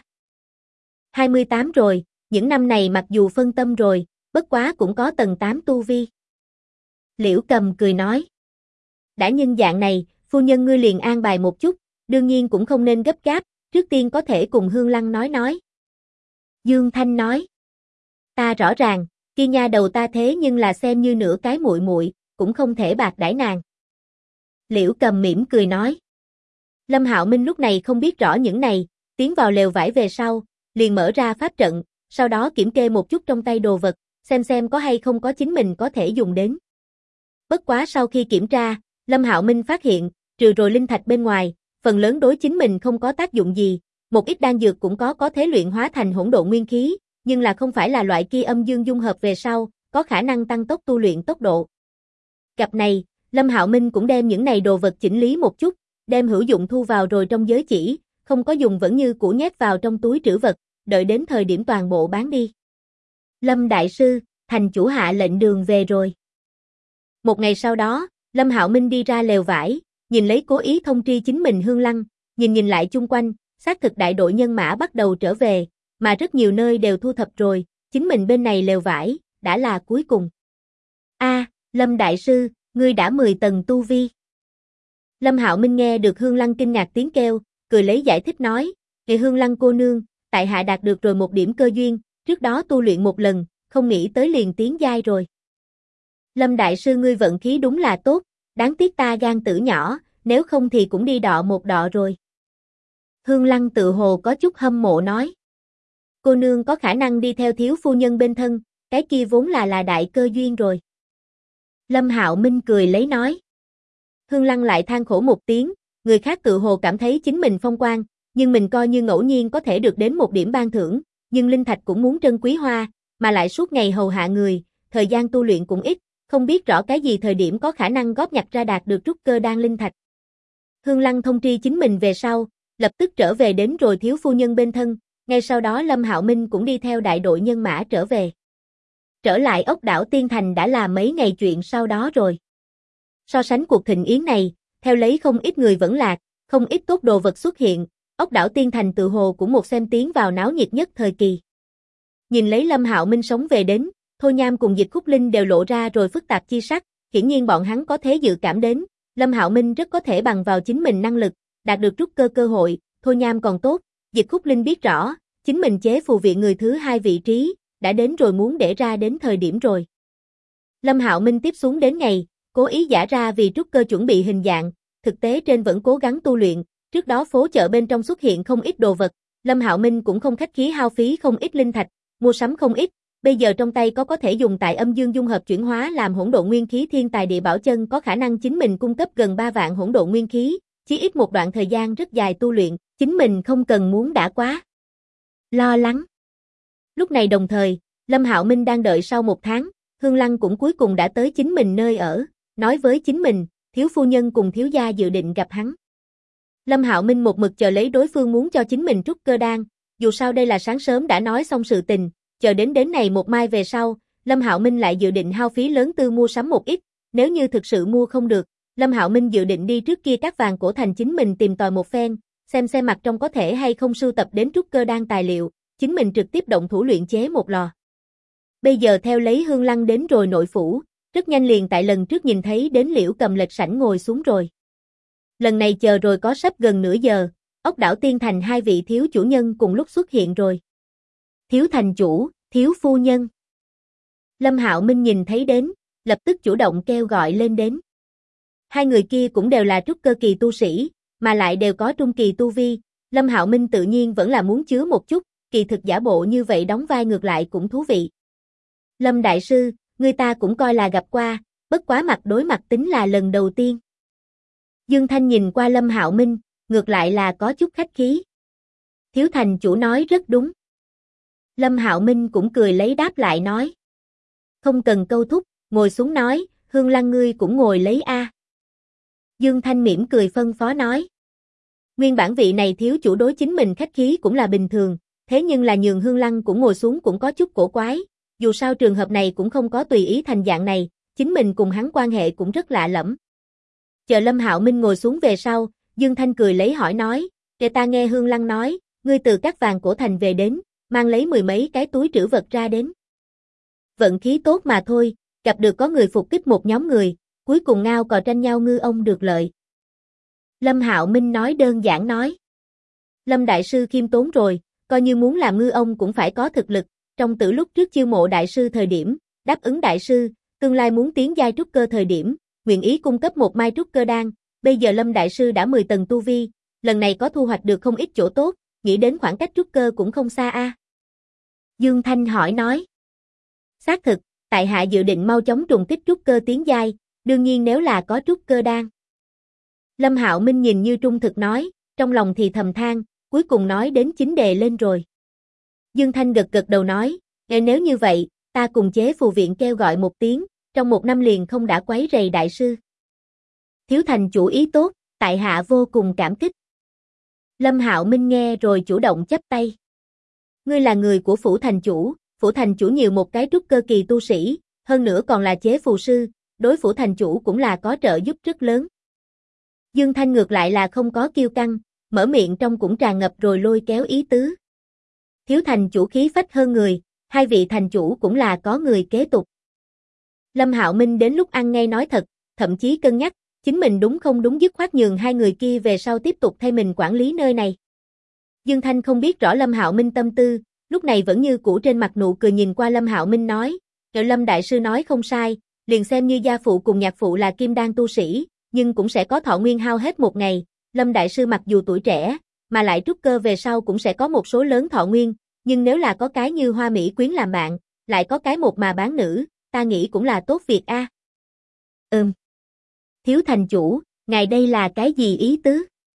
28 rồi, những năm này mặc dù phân tâm rồi, bất quá cũng có tầng 8 tu vi. Liễu Cầm cười nói. Đã nhân dạng này, phu nhân ngươi liền an bài một chút, đương nhiên cũng không nên gấp gáp, trước tiên có thể cùng Hương Lăng nói. Dương Thanh nói. Ta rõ ràng, kia nha đầu ta thế nhưng là xem như nửa cái muội muội, cũng không thể bạc đãi nàng. Liễu Cầm mỉm cười nói. Lâm Hạo Minh lúc này không biết rõ những này, tiến vào lều vải về sau, liền mở ra pháp trận, sau đó kiểm kê một chút trong tay đồ vật, xem có hay không có chính mình có thể dùng đến. Bất quá sau khi kiểm tra, Lâm Hạo Minh phát hiện, trừ rồi linh thạch bên ngoài, phần lớn đối chính mình không có tác dụng gì, một ít đan dược cũng có thể luyện hóa thành hỗn độn nguyên khí, nhưng là không phải là loại kia âm dương dung hợp về sau, có khả năng tăng tốc tu luyện tốc độ. Cặp này, Lâm Hạo Minh cũng đem những này đồ vật chỉnh lý một chút, đem hữu dụng thu vào rồi trong giới chỉ, không có dùng vẫn như cũ nhét vào trong túi trữ vật, đợi đến thời điểm toàn bộ bán đi. Lâm đại sư, thành chủ hạ lệnh đường về rồi. Một ngày sau đó, Lâm Hạo Minh đi ra lều vải, nhìn lấy cố ý thông tri chính mình Hương Lăng, nhìn lại chung quanh, xác thực đại đội nhân mã bắt đầu trở về, mà rất nhiều nơi đều thu thập rồi, chính mình bên này lều vải, đã là cuối cùng. Lâm đại sư, ngươi đã 10 tầng tu vi. Lâm Hạo Minh nghe được Hương Lăng kinh ngạc tiếng kêu, cười lấy giải thích nói, "Kìa Hương Lăng cô nương, tại hạ đạt được rồi một điểm cơ duyên, trước đó tu luyện một lần, không nghĩ tới liền tiến giai rồi." Lâm đại sư ngươi vận khí đúng là tốt, đáng tiếc ta gan tử nhỏ, nếu không thì cũng đi đọ một đọ rồi. Hương Lăng tự hồ có chút hâm mộ nói. Cô nương có khả năng đi theo thiếu phu nhân bên thân, cái kia vốn là đại cơ duyên rồi. Lâm Hạo Minh cười lấy nói. Hương Lăng lại than khổ một tiếng, người khác tự hồ cảm thấy chính mình phong quang, nhưng mình coi như ngẫu nhiên có thể được đến một điểm ban thưởng, nhưng linh thạch cũng muốn trân quý hoa, mà lại suốt ngày hầu hạ người, thời gian tu luyện cũng ít, không biết rõ cái gì thời điểm có khả năng góp nhặt ra đạt được trúc cơ đan linh thạch. Hương Lăng thông tri chính mình về sau, lập tức trở về đến rồi thiếu phu nhân bên thân, ngay sau đó Lâm Hạo Minh cũng đi theo đại đội nhân mã trở về. Trở lại ốc đảo Tiên Thành đã là mấy ngày chuyện sau đó rồi. So sánh cuộc thịnh yến này, theo lấy không ít người vẫn lạc, không ít tốt đồ vật xuất hiện, ốc đảo Tiên Thành tự hồ cũng một xem tiến vào náo nhiệt nhất thời kỳ. Nhìn lấy Lâm Hạo Minh sống về đến, Thôi Nham cùng Dịch Khúc Linh đều lộ ra rồi phức tạp chi sắc, hiển nhiên bọn hắn có thế dự cảm đến, Lâm Hạo Minh rất có thể bằng vào chính mình năng lực, đạt được trúc cơ cơ hội, Thôi Nham còn tốt, Dịch Khúc Linh biết rõ, chính mình chế phù viện người thứ 2 vị trí, đã đến rồi muốn để ra đến thời điểm rồi. Lâm Hạo Minh tiếp xuống đến ngày, cố ý giả ra vì trúc cơ chuẩn bị hình dạng, thực tế trên vẫn cố gắng tu luyện, trước đó phố chợ bên trong xuất hiện không ít đồ vật, Lâm Hạo Minh cũng không khách khí hao phí không ít linh thạch, mua sắm không ít, bây giờ trong tay có thể dùng tại âm dương dung hợp chuyển hóa làm hỗn độn nguyên khí thiên tài địa bảo chân có khả năng chính mình cung cấp gần 3 vạn hỗn độn nguyên khí, chí ít một đoạn thời gian rất dài tu luyện, chính mình không cần muốn đã quá lo lắng. Lúc này đồng thời, Lâm Hạo Minh đang đợi sau 1 tháng, Hương Lăng cũng cuối cùng đã tới chính mình nơi ở, nói với chính mình, thiếu phu nhân cùng thiếu gia dự định gặp hắn. Lâm Hạo Minh một mực chờ lấy đối phương muốn cho chính mình trúc cơ đan, dù sao đây là sáng sớm đã nói xong sự tình, chờ đến này một mai về sau, Lâm Hạo Minh lại dự định hao phí lớn tư mua sắm một ít, nếu như thực sự mua không được, Lâm Hạo Minh dự định đi trước kia các vàng cổ thành chính mình tìm tòi một phen, xem mặt trong có thể hay không sưu tập đến trúc cơ đan tài liệu, chính mình trực tiếp động thủ luyện chế một lò. Bây giờ theo lấy Hương Lăng đến rồi nội phủ, rất nhanh liền tại lần trước nhìn thấy đến Liễu Cầm lệch sảnh ngồi xuống rồi. Lần này chờ rồi có sắp gần nửa giờ, ốc đảo Tiên Thành 2 vị thiếu chủ nhân cùng lúc xuất hiện rồi. Thiếu thành chủ, thiếu phu nhân. Lâm Hạo Minh nhìn thấy đến, lập tức chủ động kêu gọi lên đến. Hai người kia cũng đều là trúc cơ kỳ tu sĩ, mà lại đều có trung kỳ tu vi, Lâm Hạo Minh tự nhiên vẫn là muốn chứa một chút, kỳ thực giả bộ như vậy đóng vai ngược lại cũng thú vị. Lâm đại sư, người ta cũng coi là gặp qua, bất quá mặt đối mặt tính là lần đầu tiên. Dương Thanh nhìn qua Lâm Hạo Minh, ngược lại là có chút khách khí. Thiếu thành chủ nói rất đúng. Lâm Hạo Minh cũng cười lấy đáp lại nói. Không cần câu thúc, ngồi xuống nói, Hương Lăng ngươi cũng ngồi lấy a. Dương Thanh mỉm cười phân phó nói. Nguyên bản vị này thiếu chủ đối chính mình khách khí cũng là bình thường, thế nhưng là nhường Hương Lăng cũng ngồi xuống cũng có chút cổ quái, dù sao trường hợp này cũng không có tùy ý thành dạng này, chính mình cùng hắn quan hệ cũng rất lạ lẫm. Chờ Lâm Hạo Minh ngồi xuống về sau, Dương Thanh cười lấy hỏi nói, để ta nghe Hương Lăng nói, ngươi từ các vàng cổ thành về đến, mang lấy 10 mấy cái túi trữ vật ra đến. Vận khí tốt mà thôi, gặp được có người phục kích một nhóm người, cuối cùng ngao cò tranh nhau ngư ông được lợi. Lâm Hạo Minh nói đơn giản nói. Lâm đại sư khiêm tốn rồi, coi như muốn làm ngư ông cũng phải có thực lực, trong tử lúc trước chiêu mộ đại sư thời điểm, đáp ứng đại sư, tương lai muốn tiến giai trúc cơ thời điểm, nguyện ý cung cấp một mai trúc cơ đan, bây giờ Lâm đại sư đã 10 tầng tu vi, lần này có thu hoạch được không ít chỗ tốt, nghĩ đến khoảng cách trúc cơ cũng không xa a. Dương Thanh hỏi nói. Xác thực, tại hạ dự định mau chóng trùng kích trúc cơ tiến giai, đương nhiên nếu là có trúc cơ đan. Lâm Hạo Minh nhìn như trung thực nói, trong lòng thì thầm than, cuối cùng nói đến chính đề lên rồi. Dương Thanh gật đầu nói, nếu như vậy, ta cùng chế phù viện kêu gọi một tiếng, trong một năm liền không đã quấy rầy đại sư. Thiếu thành chủ ý tốt, tại hạ vô cùng cảm kích. Lâm Hạo Minh nghe rồi chủ động chắp tay. Ngươi là người của phủ thành chủ nhiều một cái trúc cơ kỳ tu sĩ, hơn nữa còn là chế phù sư, đối phủ thành chủ cũng là có trợ giúp rất lớn. Dương Thanh ngược lại là không có kiêu căng, mở miệng trong cũng tràn ngập rồi lôi kéo ý tứ. Thiếu thành chủ khí phách hơn người, hai vị thành chủ cũng là có người kế tục. Lâm Hạo Minh đến lúc ăn ngay nói thật, thậm chí cân nhắc, chính mình đúng không đúng dứt khoát nhường hai người kia về sau tiếp tục thay mình quản lý nơi này. Dương Thanh không biết rõ Lâm Hạo Minh tâm tư, lúc này vẫn như cũ trên mặt nụ cười nhìn qua Lâm Hạo Minh nói, Lâm đại sư nói không sai, liền xem như gia phụ cùng nhạc phụ là kim đan tu sĩ, nhưng cũng sẽ có thọ nguyên hao hết một ngày, Lâm đại sư mặc dù tuổi trẻ, mà lại trúc cơ về sau cũng sẽ có một số lớn thọ nguyên, nhưng nếu là có cái như Hoa Mỹ Quyến làm bạn, lại có cái một mà bán nữ, ta nghĩ cũng là tốt việc a. Thiếu thành chủ, ngài đây là cái gì ý tứ?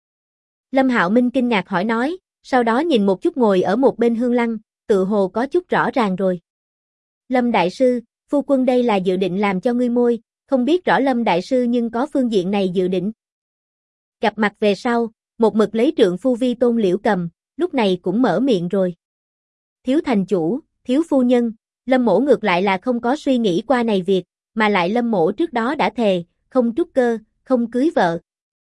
Lâm Hạo Minh kinh ngạc hỏi nói, sau đó nhìn một chút ngồi ở một bên Hương Lăng, tự hồ có chút rõ ràng rồi. Lâm đại sư, phu quân đây là dự định làm cho ngươi môi, không biết rõ Lâm đại sư nhưng có phương diện này dự định. Gặp mặt về sau, một mực lấy trượng phu vi tôn Liễu Cầm, lúc này cũng mở miệng rồi. Thiếu thành chủ, thiếu phu nhân, Lâm mỗ ngược lại là không có suy nghĩ qua này việc, mà lại Lâm mỗ trước đó đã thề, không trúc cơ, không cưới vợ.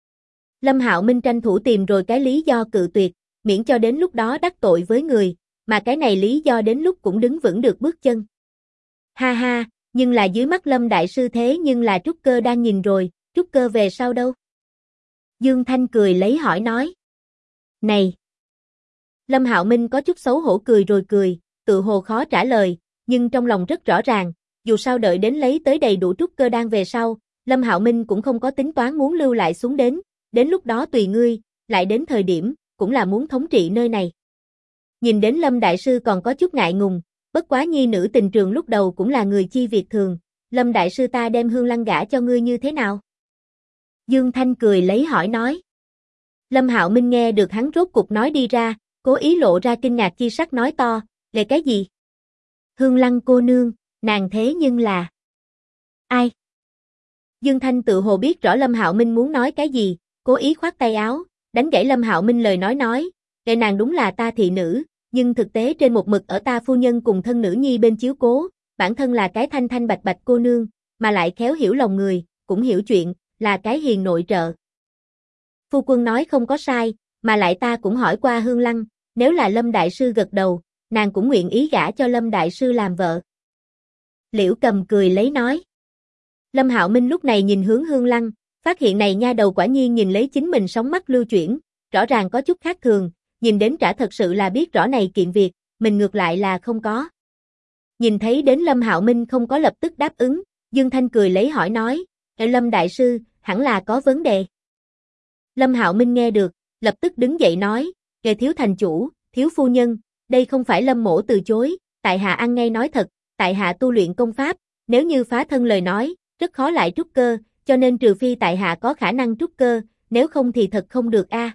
Lâm Hạo Minh tranh thủ tìm rồi cái lý do cự tuyệt, miễn cho đến lúc đó đắc tội với người, mà cái này lý do đến lúc cũng đứng vững được bước chân. Ha ha, nhưng là dưới mắt Lâm đại sư thế nhưng là trúc cơ đang nhìn rồi, trúc cơ về sau đâu? Dương Thanh cười lấy hỏi nói. Này! Lâm Hạo Minh có chút xấu hổ cười rồi cười, tự hồ khó trả lời, nhưng trong lòng rất rõ ràng, dù sao đợi đến lấy tới đầy đủ trúc cơ đan về sau, Lâm Hạo Minh cũng không có tính toán muốn lưu lại xuống đến lúc đó tùy ngươi, lại đến thời điểm, cũng là muốn thống trị nơi này. Nhìn đến Lâm đại sư còn có chút ngại ngùng, bất quá nhi nữ tình trường lúc đầu cũng là người chi việc thường, Lâm đại sư ta đem Hương Lăng gả cho ngươi như thế nào? Dương Thanh cười lấy hỏi nói. Lâm Hạo Minh nghe được hắn rốt cục nói đi ra, cố ý lộ ra kinh ngạc chi sắc nói to, là cái gì? Hương Lăng cô nương, nàng thế nhưng là... Ai? Dương Thanh tự hồ biết rõ Lâm Hạo Minh muốn nói cái gì, cố ý khoát tay áo, đánh gãy Lâm Hạo Minh lời nói, để nàng đúng là ta thị nữ, nhưng thực tế trên một mực ở ta phu nhân cùng thân nữ nhi bên chiếu cố, bản thân là cái thanh thanh bạch bạch cô nương, mà lại khéo hiểu lòng người, cũng hiểu chuyện, là cái hiền nội trợ. Phu quân nói không có sai, mà lại ta cũng hỏi qua Hương Lăng, nếu là Lâm đại sư gật đầu, nàng cũng nguyện ý gả cho Lâm đại sư làm vợ. Liễu Cầm cười lấy nói. Lâm Hạo Minh lúc này nhìn hướng Hương Lăng, phát hiện này nha đầu quả nhiên nhìn lấy chính mình sóng mắt lưu chuyển, rõ ràng có chút khác thường, nhìn đến trả thật sự là biết rõ này kiện việc, mình ngược lại là không có. Nhìn thấy đến Lâm Hạo Minh không có lập tức đáp ứng, Dương Thanh cười lấy hỏi nói, Lâm đại sư, hẳn là có vấn đề. Lâm Hạo Minh nghe được, lập tức đứng dậy nói, thiếu thành chủ, thiếu phu nhân, đây không phải Lâm mỗ từ chối, tại hạ ăn ngay nói thật, tại hạ tu luyện công pháp, nếu như phá thân lời nói, rất khó lại trúc cơ, cho nên trừ phi tại hạ có khả năng trúc cơ, nếu không thì thật không được a.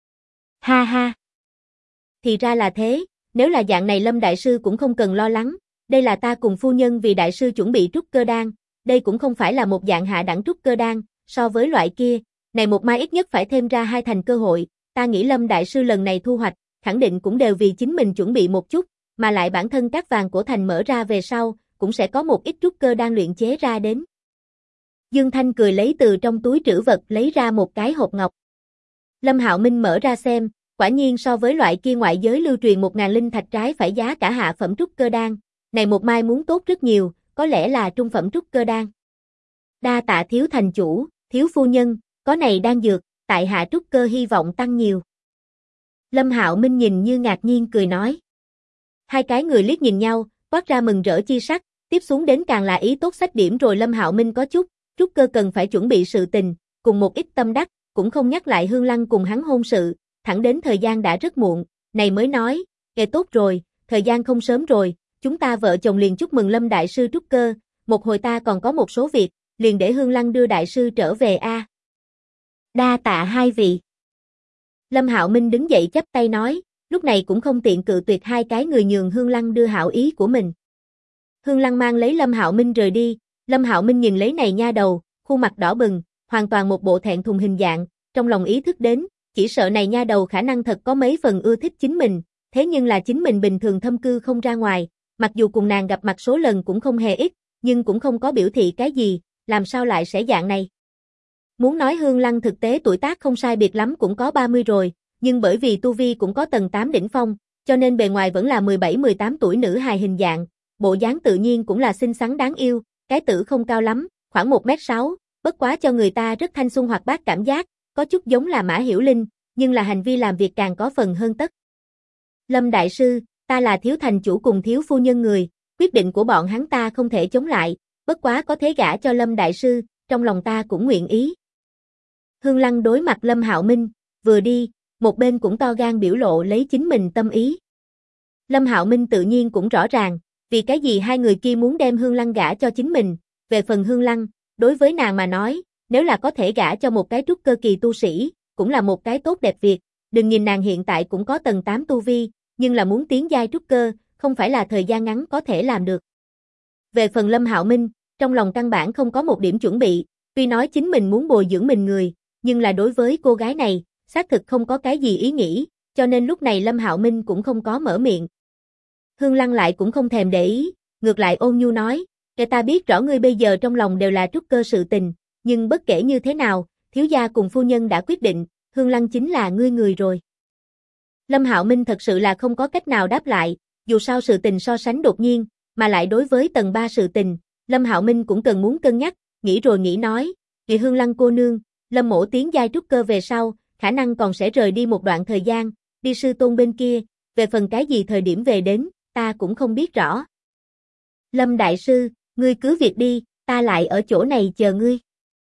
Ha ha. Thì ra là thế, nếu là dạng này Lâm đại sư cũng không cần lo lắng, đây là ta cùng phu nhân vì đại sư chuẩn bị trúc cơ đan, đây cũng không phải là một dạng hạ đẳng trúc cơ đan, so với loại kia, này một mai ít nhất phải thêm ra 2 thành cơ hội, ta nghĩ Lâm đại sư lần này thu hoạch, khẳng định cũng đều vì chính mình chuẩn bị một chút, mà lại bản thân các vàng cổ thành mở ra về sau, cũng sẽ có một ít trúc cơ đan luyện chế ra đến. Dương Thanh cười lấy từ trong túi trữ vật lấy ra một cái hộp ngọc. Lâm Hạo Minh mở ra xem, quả nhiên so với loại kia ngoại giới lưu truyền 1000 linh thạch trái phải giá cả hạ phẩm trúc cơ đan, này một mai muốn tốt rất nhiều, có lẽ là trung phẩm trúc cơ đan. Đa tạ thiếu thành chủ, thiếu phu nhân, có này đan dược, tại hạ trúc cơ hy vọng tăng nhiều. Lâm Hạo Minh nhìn như ngạc nhiên cười nói. Hai cái người liếc nhìn nhau, toát ra mừng rỡ chi sắc, tiếp xuống đến càng là ý tốt sách điểm rồi Lâm Hạo Minh có chút, trúc cơ cần phải chuẩn bị sự tình, cùng một ít tâm đắc, cũng không nhắc lại Hương Lăng cùng hắn hôn sự, thẳng đến thời gian đã rất muộn, này mới nói, tốt rồi, thời gian không sớm rồi, chúng ta vợ chồng liền chúc mừng Lâm đại sư trúc cơ, một hồi ta còn có một số việc, liền để Hương Lăng đưa đại sư trở về a. Đa tạ hai vị. Lâm Hạo Minh đứng dậy chắp tay nói, lúc này cũng không tiện cự tuyệt hai cái người nhường Hương Lăng đưa hảo ý của mình. Hương Lăng mang lấy Lâm Hạo Minh rời đi, Lâm Hạo Minh nhìn lấy này nha đầu, khuôn mặt đỏ bừng, hoàn toàn một bộ thẹn thùng hình dạng, trong lòng ý thức đến, chỉ sợ này nha đầu khả năng thật có mấy phần ưa thích chính mình, thế nhưng là chính mình bình thường thâm cư không ra ngoài, mặc dù cùng nàng gặp mặt số lần cũng không hề ít, nhưng cũng không có biểu thị cái gì, làm sao lại sẽ dạng này. Muốn nói Hương Lăng thực tế tuổi tác không sai biệt lắm cũng có 30 rồi, nhưng bởi vì tu vi cũng có tầng 8 đỉnh phong, cho nên bề ngoài vẫn là 17-18 tuổi nữ hài hình dạng, bộ dáng tự nhiên cũng là xinh xắn đáng yêu, cái tử không cao lắm, khoảng 1m6, bất quá cho người ta rất thanh xuân hoạt bát cảm giác, có chút giống là Mã Hiểu Linh, nhưng là hành vi làm việc càng có phần hơn tất. Lâm đại sư, ta là thiếu thành chủ cùng thiếu phu nhân người, quyết định của bọn hắn ta không thể chống lại, bất quá có thế gả cho Lâm đại sư, trong lòng ta cũng nguyện ý. Hương Lăng đối mặt Lâm Hạo Minh, vừa đi, một bên cũng to gan biểu lộ lấy chính mình tâm ý. Lâm Hạo Minh tự nhiên cũng rõ ràng, vì cái gì hai người kia muốn đem Hương Lăng gả cho chính mình, về phần Hương Lăng, đối với nàng mà nói, nếu là có thể gả cho một cái trúc cơ kỳ tu sĩ, cũng là một cái tốt đẹp việc, đừng nhìn nàng hiện tại cũng có tầng 8 tu vi, nhưng là muốn tiến giai trúc cơ, không phải là thời gian ngắn có thể làm được. Về phần Lâm Hạo Minh, trong lòng căn bản không có một điểm chuẩn bị, tuy nói chính mình muốn bồi dưỡng mình người, nhưng là đối với cô gái này, xác thực không có cái gì ý nghĩ, cho nên lúc này Lâm Hạo Minh cũng không có mở miệng. Hương Lăng lại cũng không thèm để ý, ngược lại ôn nhu nói, "Kẻ ta biết rõ ngươi bây giờ trong lòng đều là trúc cơ sự tình, nhưng bất kể như thế nào, thiếu gia cùng phu nhân đã quyết định, Hương Lăng chính là ngươi người rồi." Lâm Hạo Minh thật sự là không có cách nào đáp lại, dù sao sự tình so sánh đột nhiên, mà lại đối với tầng 3 sự tình, Lâm Hạo Minh cũng cần muốn cân nhắc, nghĩ rồi nghĩ nói, "Vì Hương Lăng cô nương, Lâm mỗ tiến giai trúc cơ về sau, khả năng còn sẽ rời đi một đoạn thời gian, đi sư tôn bên kia, về phần cái gì thời điểm về đến, ta cũng không biết rõ." "Lâm đại sư, ngươi cứ việc đi, ta lại ở chỗ này chờ ngươi."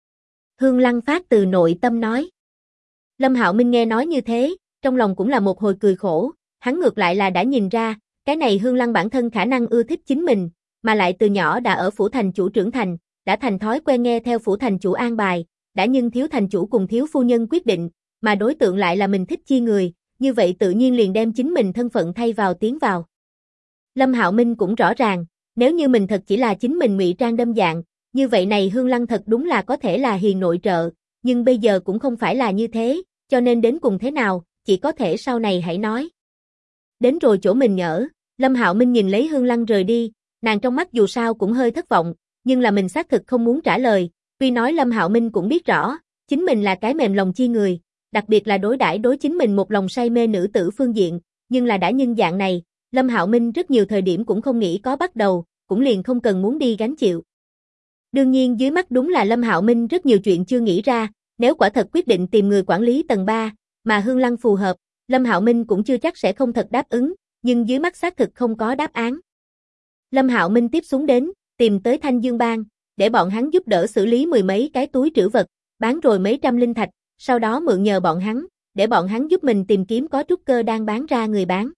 Hương Lăng phát từ nội tâm nói. Lâm Hạo Minh nghe nói như thế, trong lòng cũng là một hồi cười khổ, hắn ngược lại là đã nhìn ra, cái này Hương Lăng bản thân khả năng ưa thích chính mình, mà lại từ nhỏ đã ở phủ thành chủ trưởng thành, đã thành thói quen nghe theo phủ thành chủ an bài, đã nhưng thiếu thành chủ cùng thiếu phu nhân quyết định, mà đối tượng lại là mình thích chi người, như vậy tự nhiên liền đem chính mình thân phận thay vào tiến vào. Lâm Hạo Minh cũng rõ ràng, nếu như mình thật chỉ là chính mình ngụy trang đâm dạng, như vậy này Hương Lăng thật đúng là có thể là hiền nội trợ, nhưng bây giờ cũng không phải là như thế, cho nên đến cùng thế nào, chỉ có thể sau này hãy nói. Đến rồi chỗ mình nhỡ, Lâm Hạo Minh nhìn lấy Hương Lăng rời đi, nàng trong mắt dù sao cũng hơi thất vọng, nhưng là mình xác thực không muốn trả lời, tuy nói Lâm Hạo Minh cũng biết rõ, chính mình là cái mềm lòng chi người, đặc biệt là đối đãi đối chính mình một lòng say mê nữ tử phương diện, nhưng là đã nhân dạng này, Lâm Hạo Minh rất nhiều thời điểm cũng không nghĩ có bắt đầu, cũng liền không cần muốn đi gánh chịu. Đương nhiên dưới mắt đúng là Lâm Hạo Minh rất nhiều chuyện chưa nghĩ ra, nếu quả thật quyết định tìm người quản lý tầng 3, mà Hương Lăng phù hợp, Lâm Hạo Minh cũng chưa chắc sẽ không thật đáp ứng, nhưng dưới mắt xác thực không có đáp án. Lâm Hạo Minh tiếp xuống đến, tìm tới Thanh Dương Bang, để bọn hắn giúp đỡ xử lý mười mấy cái túi trữ vật, bán rồi mấy trăm linh thạch, sau đó mượn nhờ bọn hắn, để bọn hắn giúp mình tìm kiếm có trúc cơ đang bán ra người bán.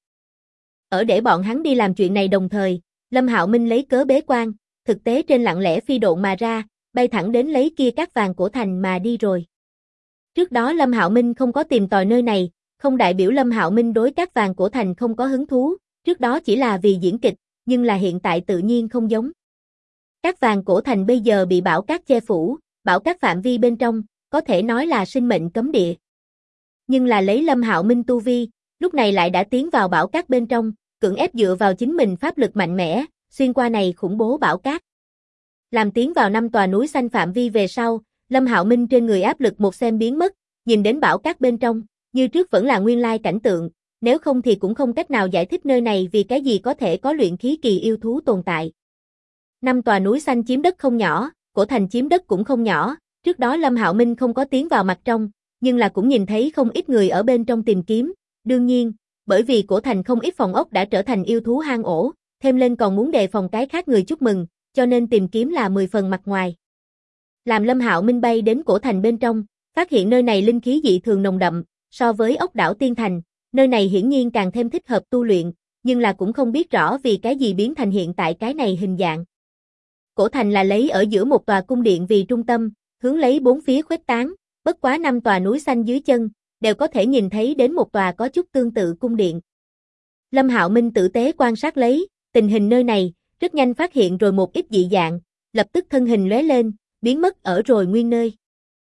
Ở để bọn hắn đi làm chuyện này đồng thời, Lâm Hạo Minh lấy cớ bế quan, thực tế trên lặng lẽ phi độn mà ra, bay thẳng đến lấy kia cát vàng cổ thành mà đi rồi. Trước đó Lâm Hạo Minh không có tìm tòi nơi này, không đại biểu Lâm Hạo Minh đối cát vàng cổ thành không có hứng thú, trước đó chỉ là vì diễn kịch, nhưng là hiện tại tự nhiên không giống. Cát vàng cổ thành bây giờ bị bão cát che phủ, bão cát phạm vi bên trong, có thể nói là sinh mệnh cấm địa. Nhưng là lấy Lâm Hạo Minh tu vi, lúc này lại đã tiến vào bão cát bên trong, cưỡng ép dựa vào chính mình pháp lực mạnh mẽ, xuyên qua này khủng bố bão cát. Làm tiến vào 5 tòa núi xanh phạm vi về sau, Lâm Hạo Minh trên người áp lực một xem biến mất, nhìn đến bão cát bên trong, như trước vẫn là nguyên lai cảnh tượng, nếu không thì cũng không cách nào giải thích nơi này vì cái gì có thể có luyện khí kỳ yêu thú tồn tại. 5 tòa núi xanh chiếm đất không nhỏ, cổ thành chiếm đất cũng không nhỏ, trước đó Lâm Hạo Minh không có tiến vào mặt trong, nhưng là cũng nhìn thấy không ít người ở bên trong tìm kiếm, đương nhiên, bởi vì cổ thành không ít phòng ốc đã trở thành yêu thú hang ổ, thêm lên còn muốn đề phòng cái khác người chúc mừng, cho nên tìm kiếm là 10 phần mặt ngoài. Làm Lâm Hạo Minh bay đến cổ thành bên trong, phát hiện nơi này linh khí dị thường nồng đậm, so với ốc đảo Tiên Thành, nơi này hiển nhiên càng thêm thích hợp tu luyện, nhưng là cũng không biết rõ vì cái gì biến thành hiện tại cái này hình dạng. Cổ thành là lấy ở giữa một tòa cung điện vì trung tâm, hướng lấy bốn phía khuếch tán, bất quá 5 tòa núi xanh dưới chân, đều có thể nhìn thấy đến một tòa có chút tương tự cung điện. Lâm Hạo Minh tử tế quan sát lấy, tình hình nơi này, rất nhanh phát hiện rồi một ít dị dạng, lập tức thân hình lóe lên, biến mất ở rồi nguyên nơi.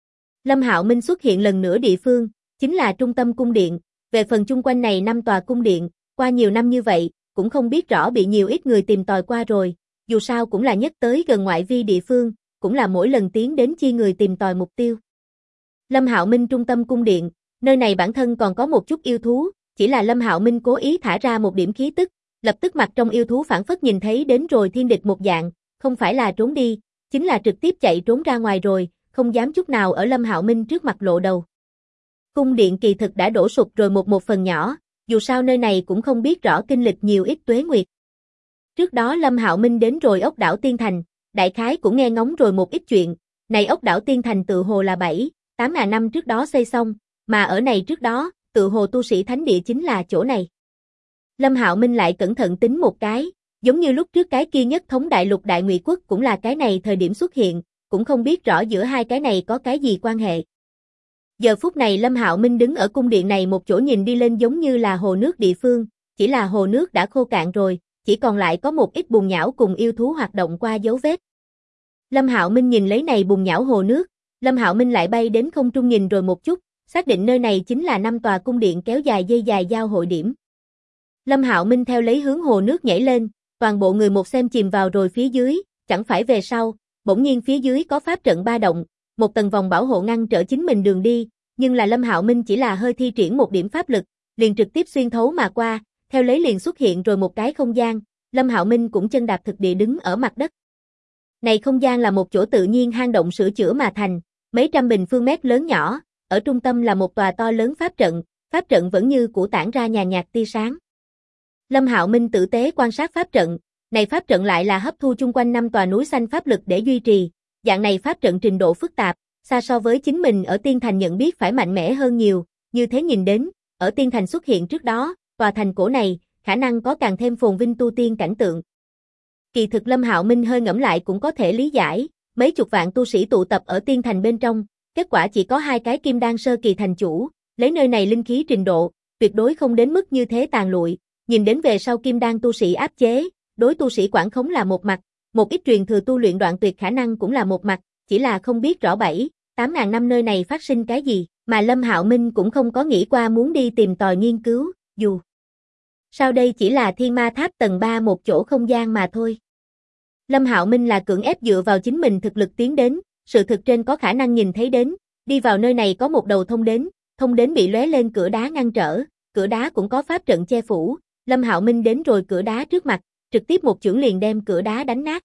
Lâm Hạo Minh xuất hiện lần nữa địa phương, chính là trung tâm cung điện, về phần chung quanh này 5 tòa cung điện, qua nhiều năm như vậy, cũng không biết rõ bị nhiều ít người tìm tòi qua rồi, dù sao cũng là nhất tới gần ngoại vi địa phương, cũng là mỗi lần tiến đến chi người tìm tòi mục tiêu. Lâm Hạo Minh trung tâm cung điện, nơi này bản thân còn có một chút yêu thú, chỉ là Lâm Hạo Minh cố ý thả ra một điểm khí tức, lập tức mặt trong yêu thú phản phất nhìn thấy đến rồi thiên địch một dạng, không phải là trốn đi, chính là trực tiếp chạy trốn ra ngoài rồi, không dám chút nào ở Lâm Hạo Minh trước mặt lộ đầu. Cung điện kỳ thực đã đổ sụp rồi một phần nhỏ, dù sao nơi này cũng không biết rõ kinh lịch nhiều ít tuế nguyệt. Trước đó Lâm Hạo Minh đến rồi ốc đảo Tiên Thành, đại khái cũng nghe ngóng rồi một ít chuyện, này ốc đảo Tiên Thành tự hồ là 7-8 ngàn năm trước đó xây xong, mà ở này trước đó, tự hồ tu sĩ thánh địa chính là chỗ này. Lâm Hạo Minh lại cẩn thận tính một cái, giống như lúc trước cái kia nhất thống đại lục Đại Ngụy Quốc cũng là cái này thời điểm xuất hiện, cũng không biết rõ giữa hai cái này có cái gì quan hệ. Giờ phút này Lâm Hạo Minh đứng ở cung điện này một chỗ nhìn đi lên giống như là hồ nước địa phương, chỉ là hồ nước đã khô cạn rồi, chỉ còn lại có một ít bùn nhão cùng yêu thú hoạt động qua dấu vết. Lâm Hạo Minh nhìn lấy này bùn nhão hồ nước, Lâm Hạo Minh lại bay đến không trung nhìn rồi một chút, xác định nơi này chính là 5 tòa cung điện kéo dài dây dài giao hội điểm. Lâm Hạo Minh theo lấy hướng hồ nước nhảy lên, toàn bộ người một xem chìm vào rồi phía dưới, chẳng phải về sau, bỗng nhiên phía dưới có pháp trận ba động, một tầng vòng bảo hộ ngăn trở chính mình đường đi, nhưng là Lâm Hạo Minh chỉ là hơi thi triển một điểm pháp lực, liền trực tiếp xuyên thấu mà qua, theo lấy liền xuất hiện rồi một cái không gian, Lâm Hạo Minh cũng chân đạp thực địa đứng ở mặt đất. Này không gian là một chỗ tự nhiên hang động sửa chữa mà thành, mấy trăm bình phương mét lớn nhỏ, ở trung tâm là một tòa to lớn pháp trận vẫn như cũ tản ra nhàn nhạt tia sáng. Lâm Hạo Minh tử tế quan sát pháp trận, này pháp trận lại là hấp thu chung quanh 5 tòa núi xanh pháp lực để duy trì, dạng này pháp trận trình độ phức tạp, xa so với chính mình ở Tiên Thành nhận biết phải mạnh mẽ hơn nhiều, như thế nhìn đến, ở Tiên Thành xuất hiện trước đó, tòa thành cổ này, khả năng có càng thêm phồn vinh tu tiên cảnh tượng. Kỳ thực Lâm Hạo Minh hơi ngẫm lại cũng có thể lý giải, mấy chục vạn tu sĩ tụ tập ở Tiên Thành bên trong, kết quả chỉ có 2 cái kim đan sơ kỳ thành chủ, lấy nơi này linh khí trình độ, tuyệt đối không đến mức như thế tàn lụi, nhìn đến về sau kim đan tu sĩ áp chế, đối tu sĩ quản khống là một mặt, một ít truyền thừa tu luyện đoạn tuyệt khả năng cũng là một mặt, chỉ là không biết rõ 7-8 ngàn năm nơi này phát sinh cái gì, mà Lâm Hạo Minh cũng không có nghĩ qua muốn đi tìm tòi nghiên cứu, dù sao đây chỉ là Thiên Ma Tháp tầng 3 một chỗ không gian mà thôi. Lâm Hạo Minh là cưỡng ép dựa vào chính mình thực lực tiến đến, sự thực trên có khả năng nhìn thấy đến, đi vào nơi này có một đầu thông đến bị lóe lên cửa đá ngăn trở, cửa đá cũng có pháp trận che phủ, Lâm Hạo Minh đến rồi cửa đá trước mặt, trực tiếp một chưởng liền đem cửa đá đánh nát.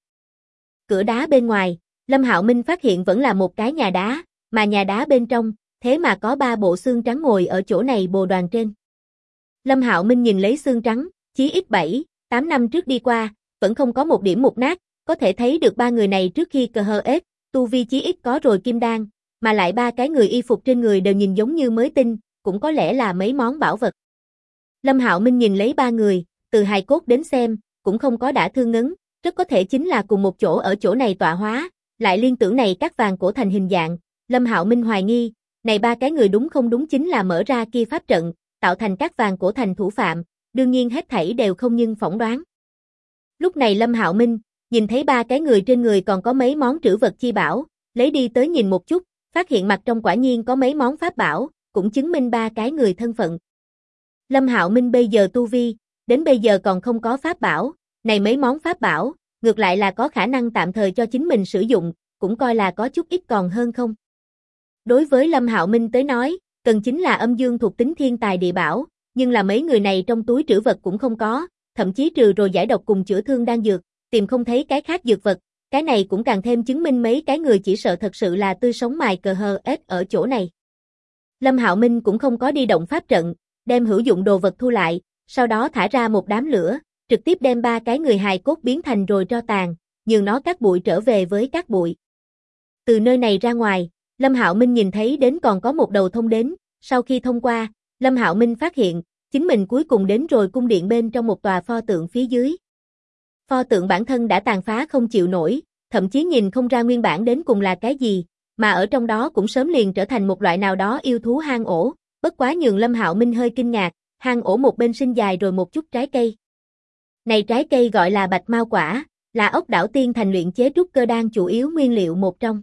Cửa đá bên ngoài, Lâm Hạo Minh phát hiện vẫn là một cái nhà đá, mà nhà đá bên trong, thế mà có 3 bộ xương trắng ngồi ở chỗ này bồ đoàn trên. Lâm Hạo Minh nhìn lấy xương trắng, chí ít 7-8 năm trước đi qua, vẫn không có một điểm mục nát, có thể thấy được 3 người này trước khi KHS, tu vi chí ít có rồi kim đan, mà lại 3 cái người y phục trên người đều nhìn giống như mới tinh, cũng có lẽ là mấy món bảo vật. Lâm Hạo Minh nhìn lấy 3 người, từ hài cốt đến xem, cũng không có đả thương ngấn, rất có thể chính là cùng một chỗ ở chỗ này tọa hóa, lại liên tưởng này các vàng cổ thành hình dạng, Lâm Hạo Minh hoài nghi, này 3 cái người đúng không đúng chính là mở ra kia pháp trận, tạo thành các vàng cổ thành thủ phạm, đương nhiên hết thảy đều không nhưng phỏng đoán. Lúc này Lâm Hạo Minh, nhìn thấy 3 cái người trên người còn có mấy món trữ vật chi bảo, lấy đi tới nhìn một chút, phát hiện mặt trong quả nhiên có mấy món pháp bảo, cũng chứng minh 3 cái người thân phận. Lâm Hạo Minh bây giờ tu vi, đến bây giờ còn không có pháp bảo, này mấy món pháp bảo, ngược lại là có khả năng tạm thời cho chính mình sử dụng, cũng coi là có chút ít còn hơn không. Đối với Lâm Hạo Minh tới nói, cần chính là âm dương thuộc tính thiên tài địa bảo, nhưng là mấy người này trong túi trữ vật cũng không có, thậm chí trừ rồi giải độc cùng chữa thương đan dược, tìm không thấy cái khác dược vật, cái này cũng càng thêm chứng minh mấy cái người chỉ sợ thật sự là tươi sống mài cờ hờ ếch ở chỗ này. Lâm Hạo Minh cũng không có đi động pháp trận, đem hữu dụng đồ vật thu lại, sau đó thả ra một đám lửa, trực tiếp đem 3 cái người hài cốt biến thành rồi tro tàn, nhường nó cát bụi trở về với cát bụi. Từ nơi này ra ngoài, Lâm Hạo Minh nhìn thấy đến còn có một đầu thông đến, sau khi thông qua, Lâm Hạo Minh phát hiện, chính mình cuối cùng đến rồi cung điện bên trong một tòa pho tượng phía dưới. Pho tượng bản thân đã tàn phá không chịu nổi, thậm chí nhìn không ra nguyên bản đến cùng là cái gì, mà ở trong đó cũng sớm liền trở thành một loại nào đó yêu thú hang ổ, bất quá nhường Lâm Hạo Minh hơi kinh ngạc, hang ổ một bên sinh dài rồi một chút trái cây. Này trái cây gọi là bạch mao quả, là ốc đảo tiên thành luyện chế trúc cơ đan chủ yếu nguyên liệu một trong.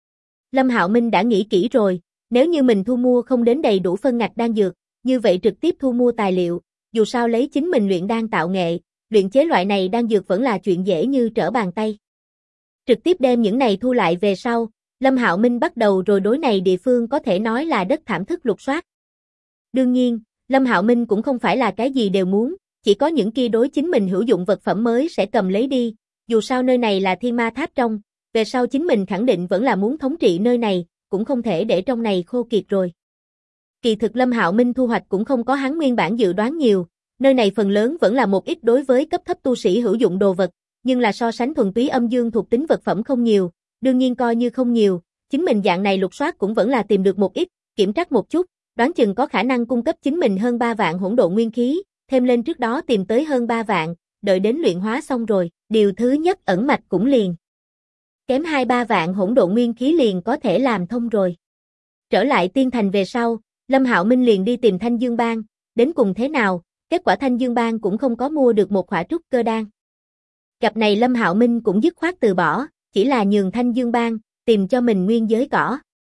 Lâm Hạo Minh đã nghĩ kỹ rồi, nếu như mình thu mua không đến đầy đủ phân ngạch đan dược, như vậy trực tiếp thu mua tài liệu, dù sao lấy chính mình luyện đan tạo nghệ, luyện chế loại này đan dược vẫn là chuyện dễ như trở bàn tay. Trực tiếp đem những này thu lại về sau, Lâm Hạo Minh bắt đầu rồi đối này địa phương có thể nói là đất thảm thức lục soát. Đương nhiên, Lâm Hạo Minh cũng không phải là cái gì đều muốn, chỉ có những kia đối chính mình hữu dụng vật phẩm mới sẽ cầm lấy đi, dù sao nơi này là Thiên Ma Tháp trong, về sau chính mình khẳng định vẫn là muốn thống trị nơi này, cũng không thể để trong này khô kiệt rồi. Kỳ thực Lâm Hạo Minh thu hoạch cũng không có hắn nguyên bản dự đoán nhiều, nơi này phần lớn vẫn là một ít đối với cấp thấp tu sĩ hữu dụng đồ vật, nhưng là so sánh thuần túy âm dương thuộc tính vật phẩm không nhiều, đương nhiên coi như không nhiều, chính mình dạng này lục soát cũng vẫn là tìm được một ít, kiểm tra một chút, đoán chừng có khả năng cung cấp chính mình hơn 3 vạn hỗn độn nguyên khí, thêm lên trước đó tìm tới hơn 3 vạn, đợi đến luyện hóa xong rồi, điều thứ nhất ẩn mạch cũng liền. Kém 2-3 vạn hỗn độn nguyên khí liền có thể làm thông rồi. Trở lại tiên thành về sau, Lâm Hạo Minh liền đi tìm Thanh Dương Bang, đến cùng thế nào, kết quả Thanh Dương Bang cũng không có mua được một khỏa trúc cơ đan. Cặp này Lâm Hạo Minh cũng dứt khoát từ bỏ, chỉ là nhường Thanh Dương Bang tìm cho mình nguyên giới cỏ.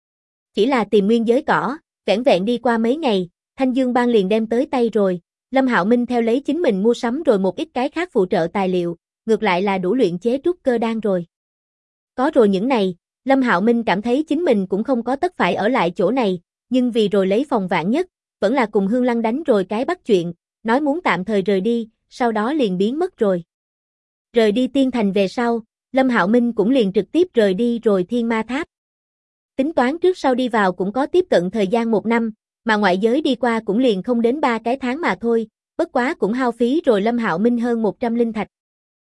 Chỉ là tìm nguyên giới cỏ, vẻn vẹn đi qua mấy ngày, Thanh Dương Bang liền đem tới tay rồi, Lâm Hạo Minh theo lấy chính mình mua sắm rồi một ít cái khác phụ trợ tài liệu, ngược lại là đủ luyện chế trúc cơ đan rồi. Có rồi những này, Lâm Hạo Minh cảm thấy chính mình cũng không có tất phải ở lại chỗ này, nhưng vì rồi lấy phòng vạn nhất, vẫn là cùng Hương Lăng đánh rồi cái bắt chuyện, nói muốn tạm thời rời đi, sau đó liền biến mất rồi. Rời đi tiên thành về sau, Lâm Hạo Minh cũng liền trực tiếp rời đi rồi Thiên Ma Tháp. Tính toán trước sau đi vào cũng có tiếp cận thời gian 1 năm, mà ngoại giới đi qua cũng liền không đến 3 cái tháng mà thôi, bất quá cũng hao phí rồi Lâm Hạo Minh hơn 100 linh thạch.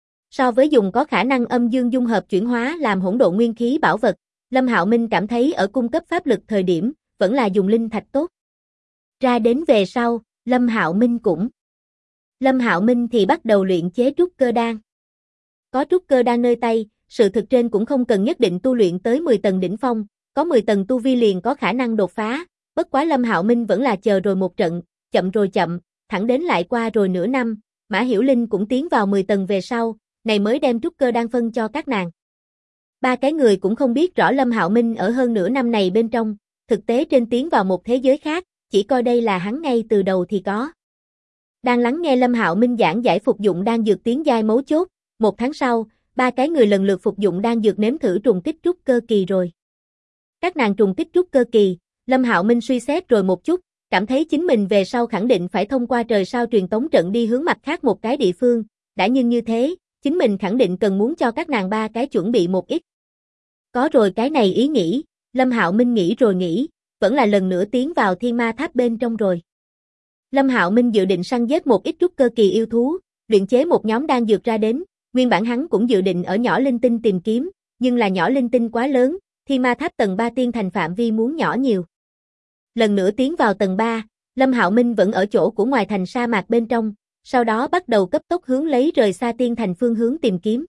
So với dùng có khả năng âm dương dung hợp chuyển hóa làm hỗn độn nguyên khí bảo vật, Lâm Hạo Minh cảm thấy ở cung cấp pháp lực thời điểm, vẫn là dùng linh thạch tốt. Ra đến về sau, Lâm Hạo Minh thì bắt đầu luyện chế trúc cơ đan. Có trúc cơ đan nơi tay, sự thực trên cũng không cần nhất định tu luyện tới 10 tầng đỉnh phong, có 10 tầng tu vi liền có khả năng đột phá, bất quá Lâm Hạo Minh vẫn là chờ rồi một trận, chậm rồi chậm, thẳng đến lại qua rồi nửa năm, Mã Hiểu Linh cũng tiến vào 10 tầng về sau, này mới đem trúc cơ đan phân cho các nàng. 3 cái người cũng không biết rõ Lâm Hạo Minh ở hơn nửa năm này bên trong, thực tế trên tiến vào một thế giới khác, chỉ coi đây là hắn ngay từ đầu thì có. Đang lắng nghe Lâm Hạo Minh giảng giải phục dụng đan dược tiến giai mấu chốt, 1 tháng sau, 3 cái người lần lượt phục dụng đan dược nếm thử trùng kích trúc cơ kỳ rồi. Các nàng trùng kích trúc cơ kỳ, Lâm Hạo Minh suy xét rồi một chút, cảm thấy chính mình về sau khẳng định phải thông qua trời sao truyền tống trận đi hướng mặt khác một cái địa phương, đã nhưng như thế, chính mình khẳng định cần muốn cho các nàng 3 cái chuẩn bị một ít. Có rồi cái này ý nghĩ, Lâm Hạo Minh nghĩ rồi nghĩ, vẫn là lần nữa tiến vào Thiên Ma Tháp bên trong rồi. Lâm Hạo Minh dự định săn giết một ít trúc cơ kỳ yêu thú, luyện chế một nhóm đan dược ra đến, nguyên bản hắn cũng dự định ở nhỏ linh tinh tìm kiếm, nhưng là nhỏ linh tinh quá lớn, Thiên Ma Tháp tầng 3 tiên thành phạm vi muốn nhỏ nhiều. Lần nữa tiến vào tầng 3, Lâm Hạo Minh vẫn ở chỗ của ngoài thành sa mạc bên trong, sau đó bắt đầu cấp tốc hướng lấy rời xa tiên thành phương hướng tìm kiếm.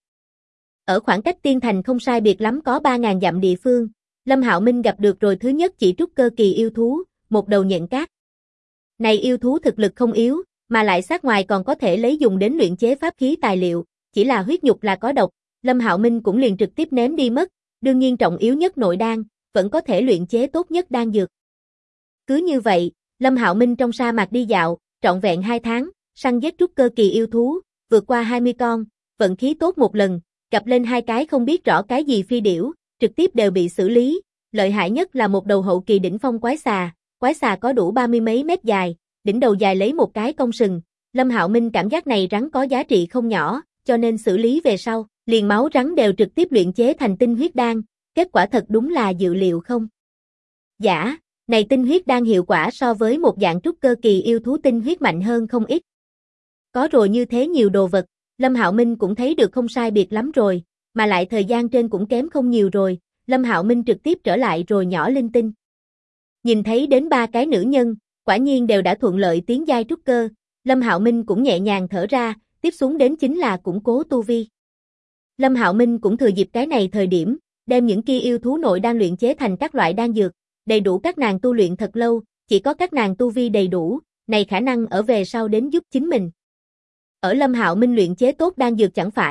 Ở khoảng cách tiên thành không sai biệt lắm có 3.000 dặm địa phương, Lâm Hạo Minh gặp được rồi thứ nhất chỉ trúc cơ kỳ yêu thú, một đầu nhện cát. Này yêu thú thực lực không yếu, mà lại sát ngoài còn có thể lấy dùng đến luyện chế pháp khí tài liệu, chỉ là huyết nhục là có độc, Lâm Hạo Minh cũng liền trực tiếp ném đi mất, đương nhiên trọng yếu nhất nội đan, vẫn có thể luyện chế tốt nhất đan dược. Cứ như vậy, Lâm Hạo Minh trong sa mạc đi dạo, trọn vẹn 2 tháng, săn giết trúc cơ kỳ yêu thú, vượt qua 20 con, vận khí tốt một lần, gặp lên 2 cái không biết rõ cái gì phi điểu, trực tiếp đều bị xử lý, lợi hại nhất là một đầu hậu kỳ đỉnh phong quái xà có đủ 30 mấy mét dài, đỉnh đầu dài lấy một cái cong sừng, Lâm Hạo Minh cảm giác này rắn có giá trị không nhỏ, cho nên xử lý về sau, liền máu rắn đều trực tiếp luyện chế thành tinh huyết đan, kết quả thật đúng là dự liệu không. Giả, này tinh huyết đan hiệu quả so với một dạng trúc cơ kỳ yêu thú tinh huyết mạnh hơn không ít. Có rồi như thế nhiều đồ vật, Lâm Hạo Minh cũng thấy được không sai biệt lắm rồi, mà lại thời gian trên cũng kém không nhiều rồi, Lâm Hạo Minh trực tiếp trở lại rồi nhỏ linh tinh. Nhìn thấy đến 3 cái nữ nhân, quả nhiên đều đã thuận lợi tiến giai trúc cơ, Lâm Hạo Minh cũng nhẹ nhàng thở ra, tiếp xuống đến chính là củng cố tu vi. Lâm Hạo Minh cũng thừa dịp cái này thời điểm, đem những kia yêu thú nội đan luyện chế thành các loại đan dược, đầy đủ các nàng tu luyện thật lâu, chỉ có các nàng tu vi đầy đủ, này khả năng ở về sau đến giúp chính mình. Ở Lâm Hạo Minh luyện chế tốt đan dược chẳng phải,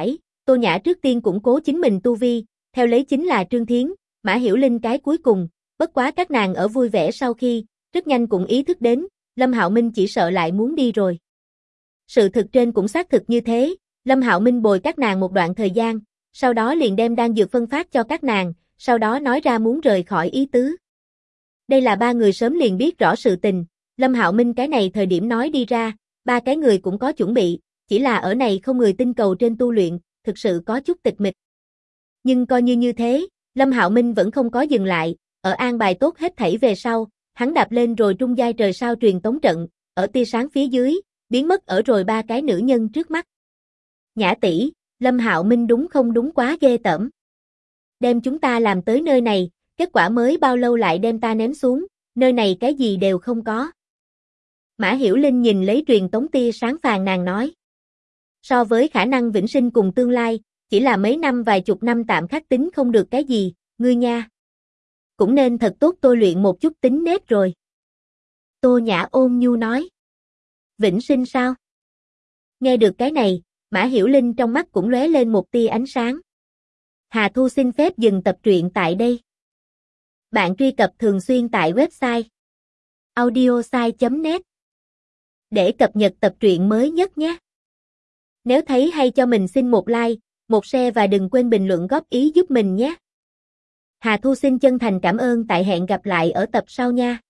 Tô Nhã trước tiên củng cố chính mình tu vi, theo lấy chính là Trương Thiến, Mã Hiểu Linh cái cuối cùng, bất quá các nàng ở vui vẻ sau khi, rất nhanh cũng ý thức đến, Lâm Hạo Minh chỉ sợ lại muốn đi rồi. Sự thực trên cũng xác thực như thế, Lâm Hạo Minh bồi các nàng một đoạn thời gian, sau đó liền đem đan dược phân phát cho các nàng, sau đó nói ra muốn rời khỏi ý tứ. Đây là ba người sớm liền biết rõ sự tình, Lâm Hạo Minh cái này thời điểm nói đi ra, ba cái người cũng có chuẩn bị, chỉ là ở này không người tinh cầu trên tu luyện, thực sự có chút tịch mịch. Nhưng coi như thế, Lâm Hạo Minh vẫn không có dừng lại, ở an bài tốt hết thảy về sau, hắn đạp lên rồi trung giai trời sao truyền tống trận, ở tia sáng phía dưới, biến mất ở rồi ba cái nữ nhân trước mắt. Nhã tỷ, Lâm Hạo Minh đúng không đúng quá ghê tởm. Đem chúng ta làm tới nơi này, kết quả mới bao lâu lại đem ta ném xuống, nơi này cái gì đều không có. Mã Hiểu Linh nhìn lấy truyền tống tia sáng phàn nàn nói. So với khả năng vĩnh sinh cùng tương lai, chỉ là mấy năm vài chục năm tạm khắc tính không được cái gì, ngươi nha. Cũng nên thật tốt tôi luyện một chút tính nết rồi. Tô Nhã ôn nhu nói. Vĩnh sinh sao? Nghe được cái này, Mã Hiểu Linh trong mắt cũng lóe lên một tia ánh sáng. Hà Thu xin phép dừng tập truyện tại đây. Bạn truy cập thường xuyên tại website audiosai.net để cập nhật tập truyện mới nhất nhé. Nếu thấy hay cho mình xin một like, một share và đừng quên bình luận góp ý giúp mình nhé. Hà Thu xin chân thành cảm ơn, tại hẹn gặp lại ở tập sau nha.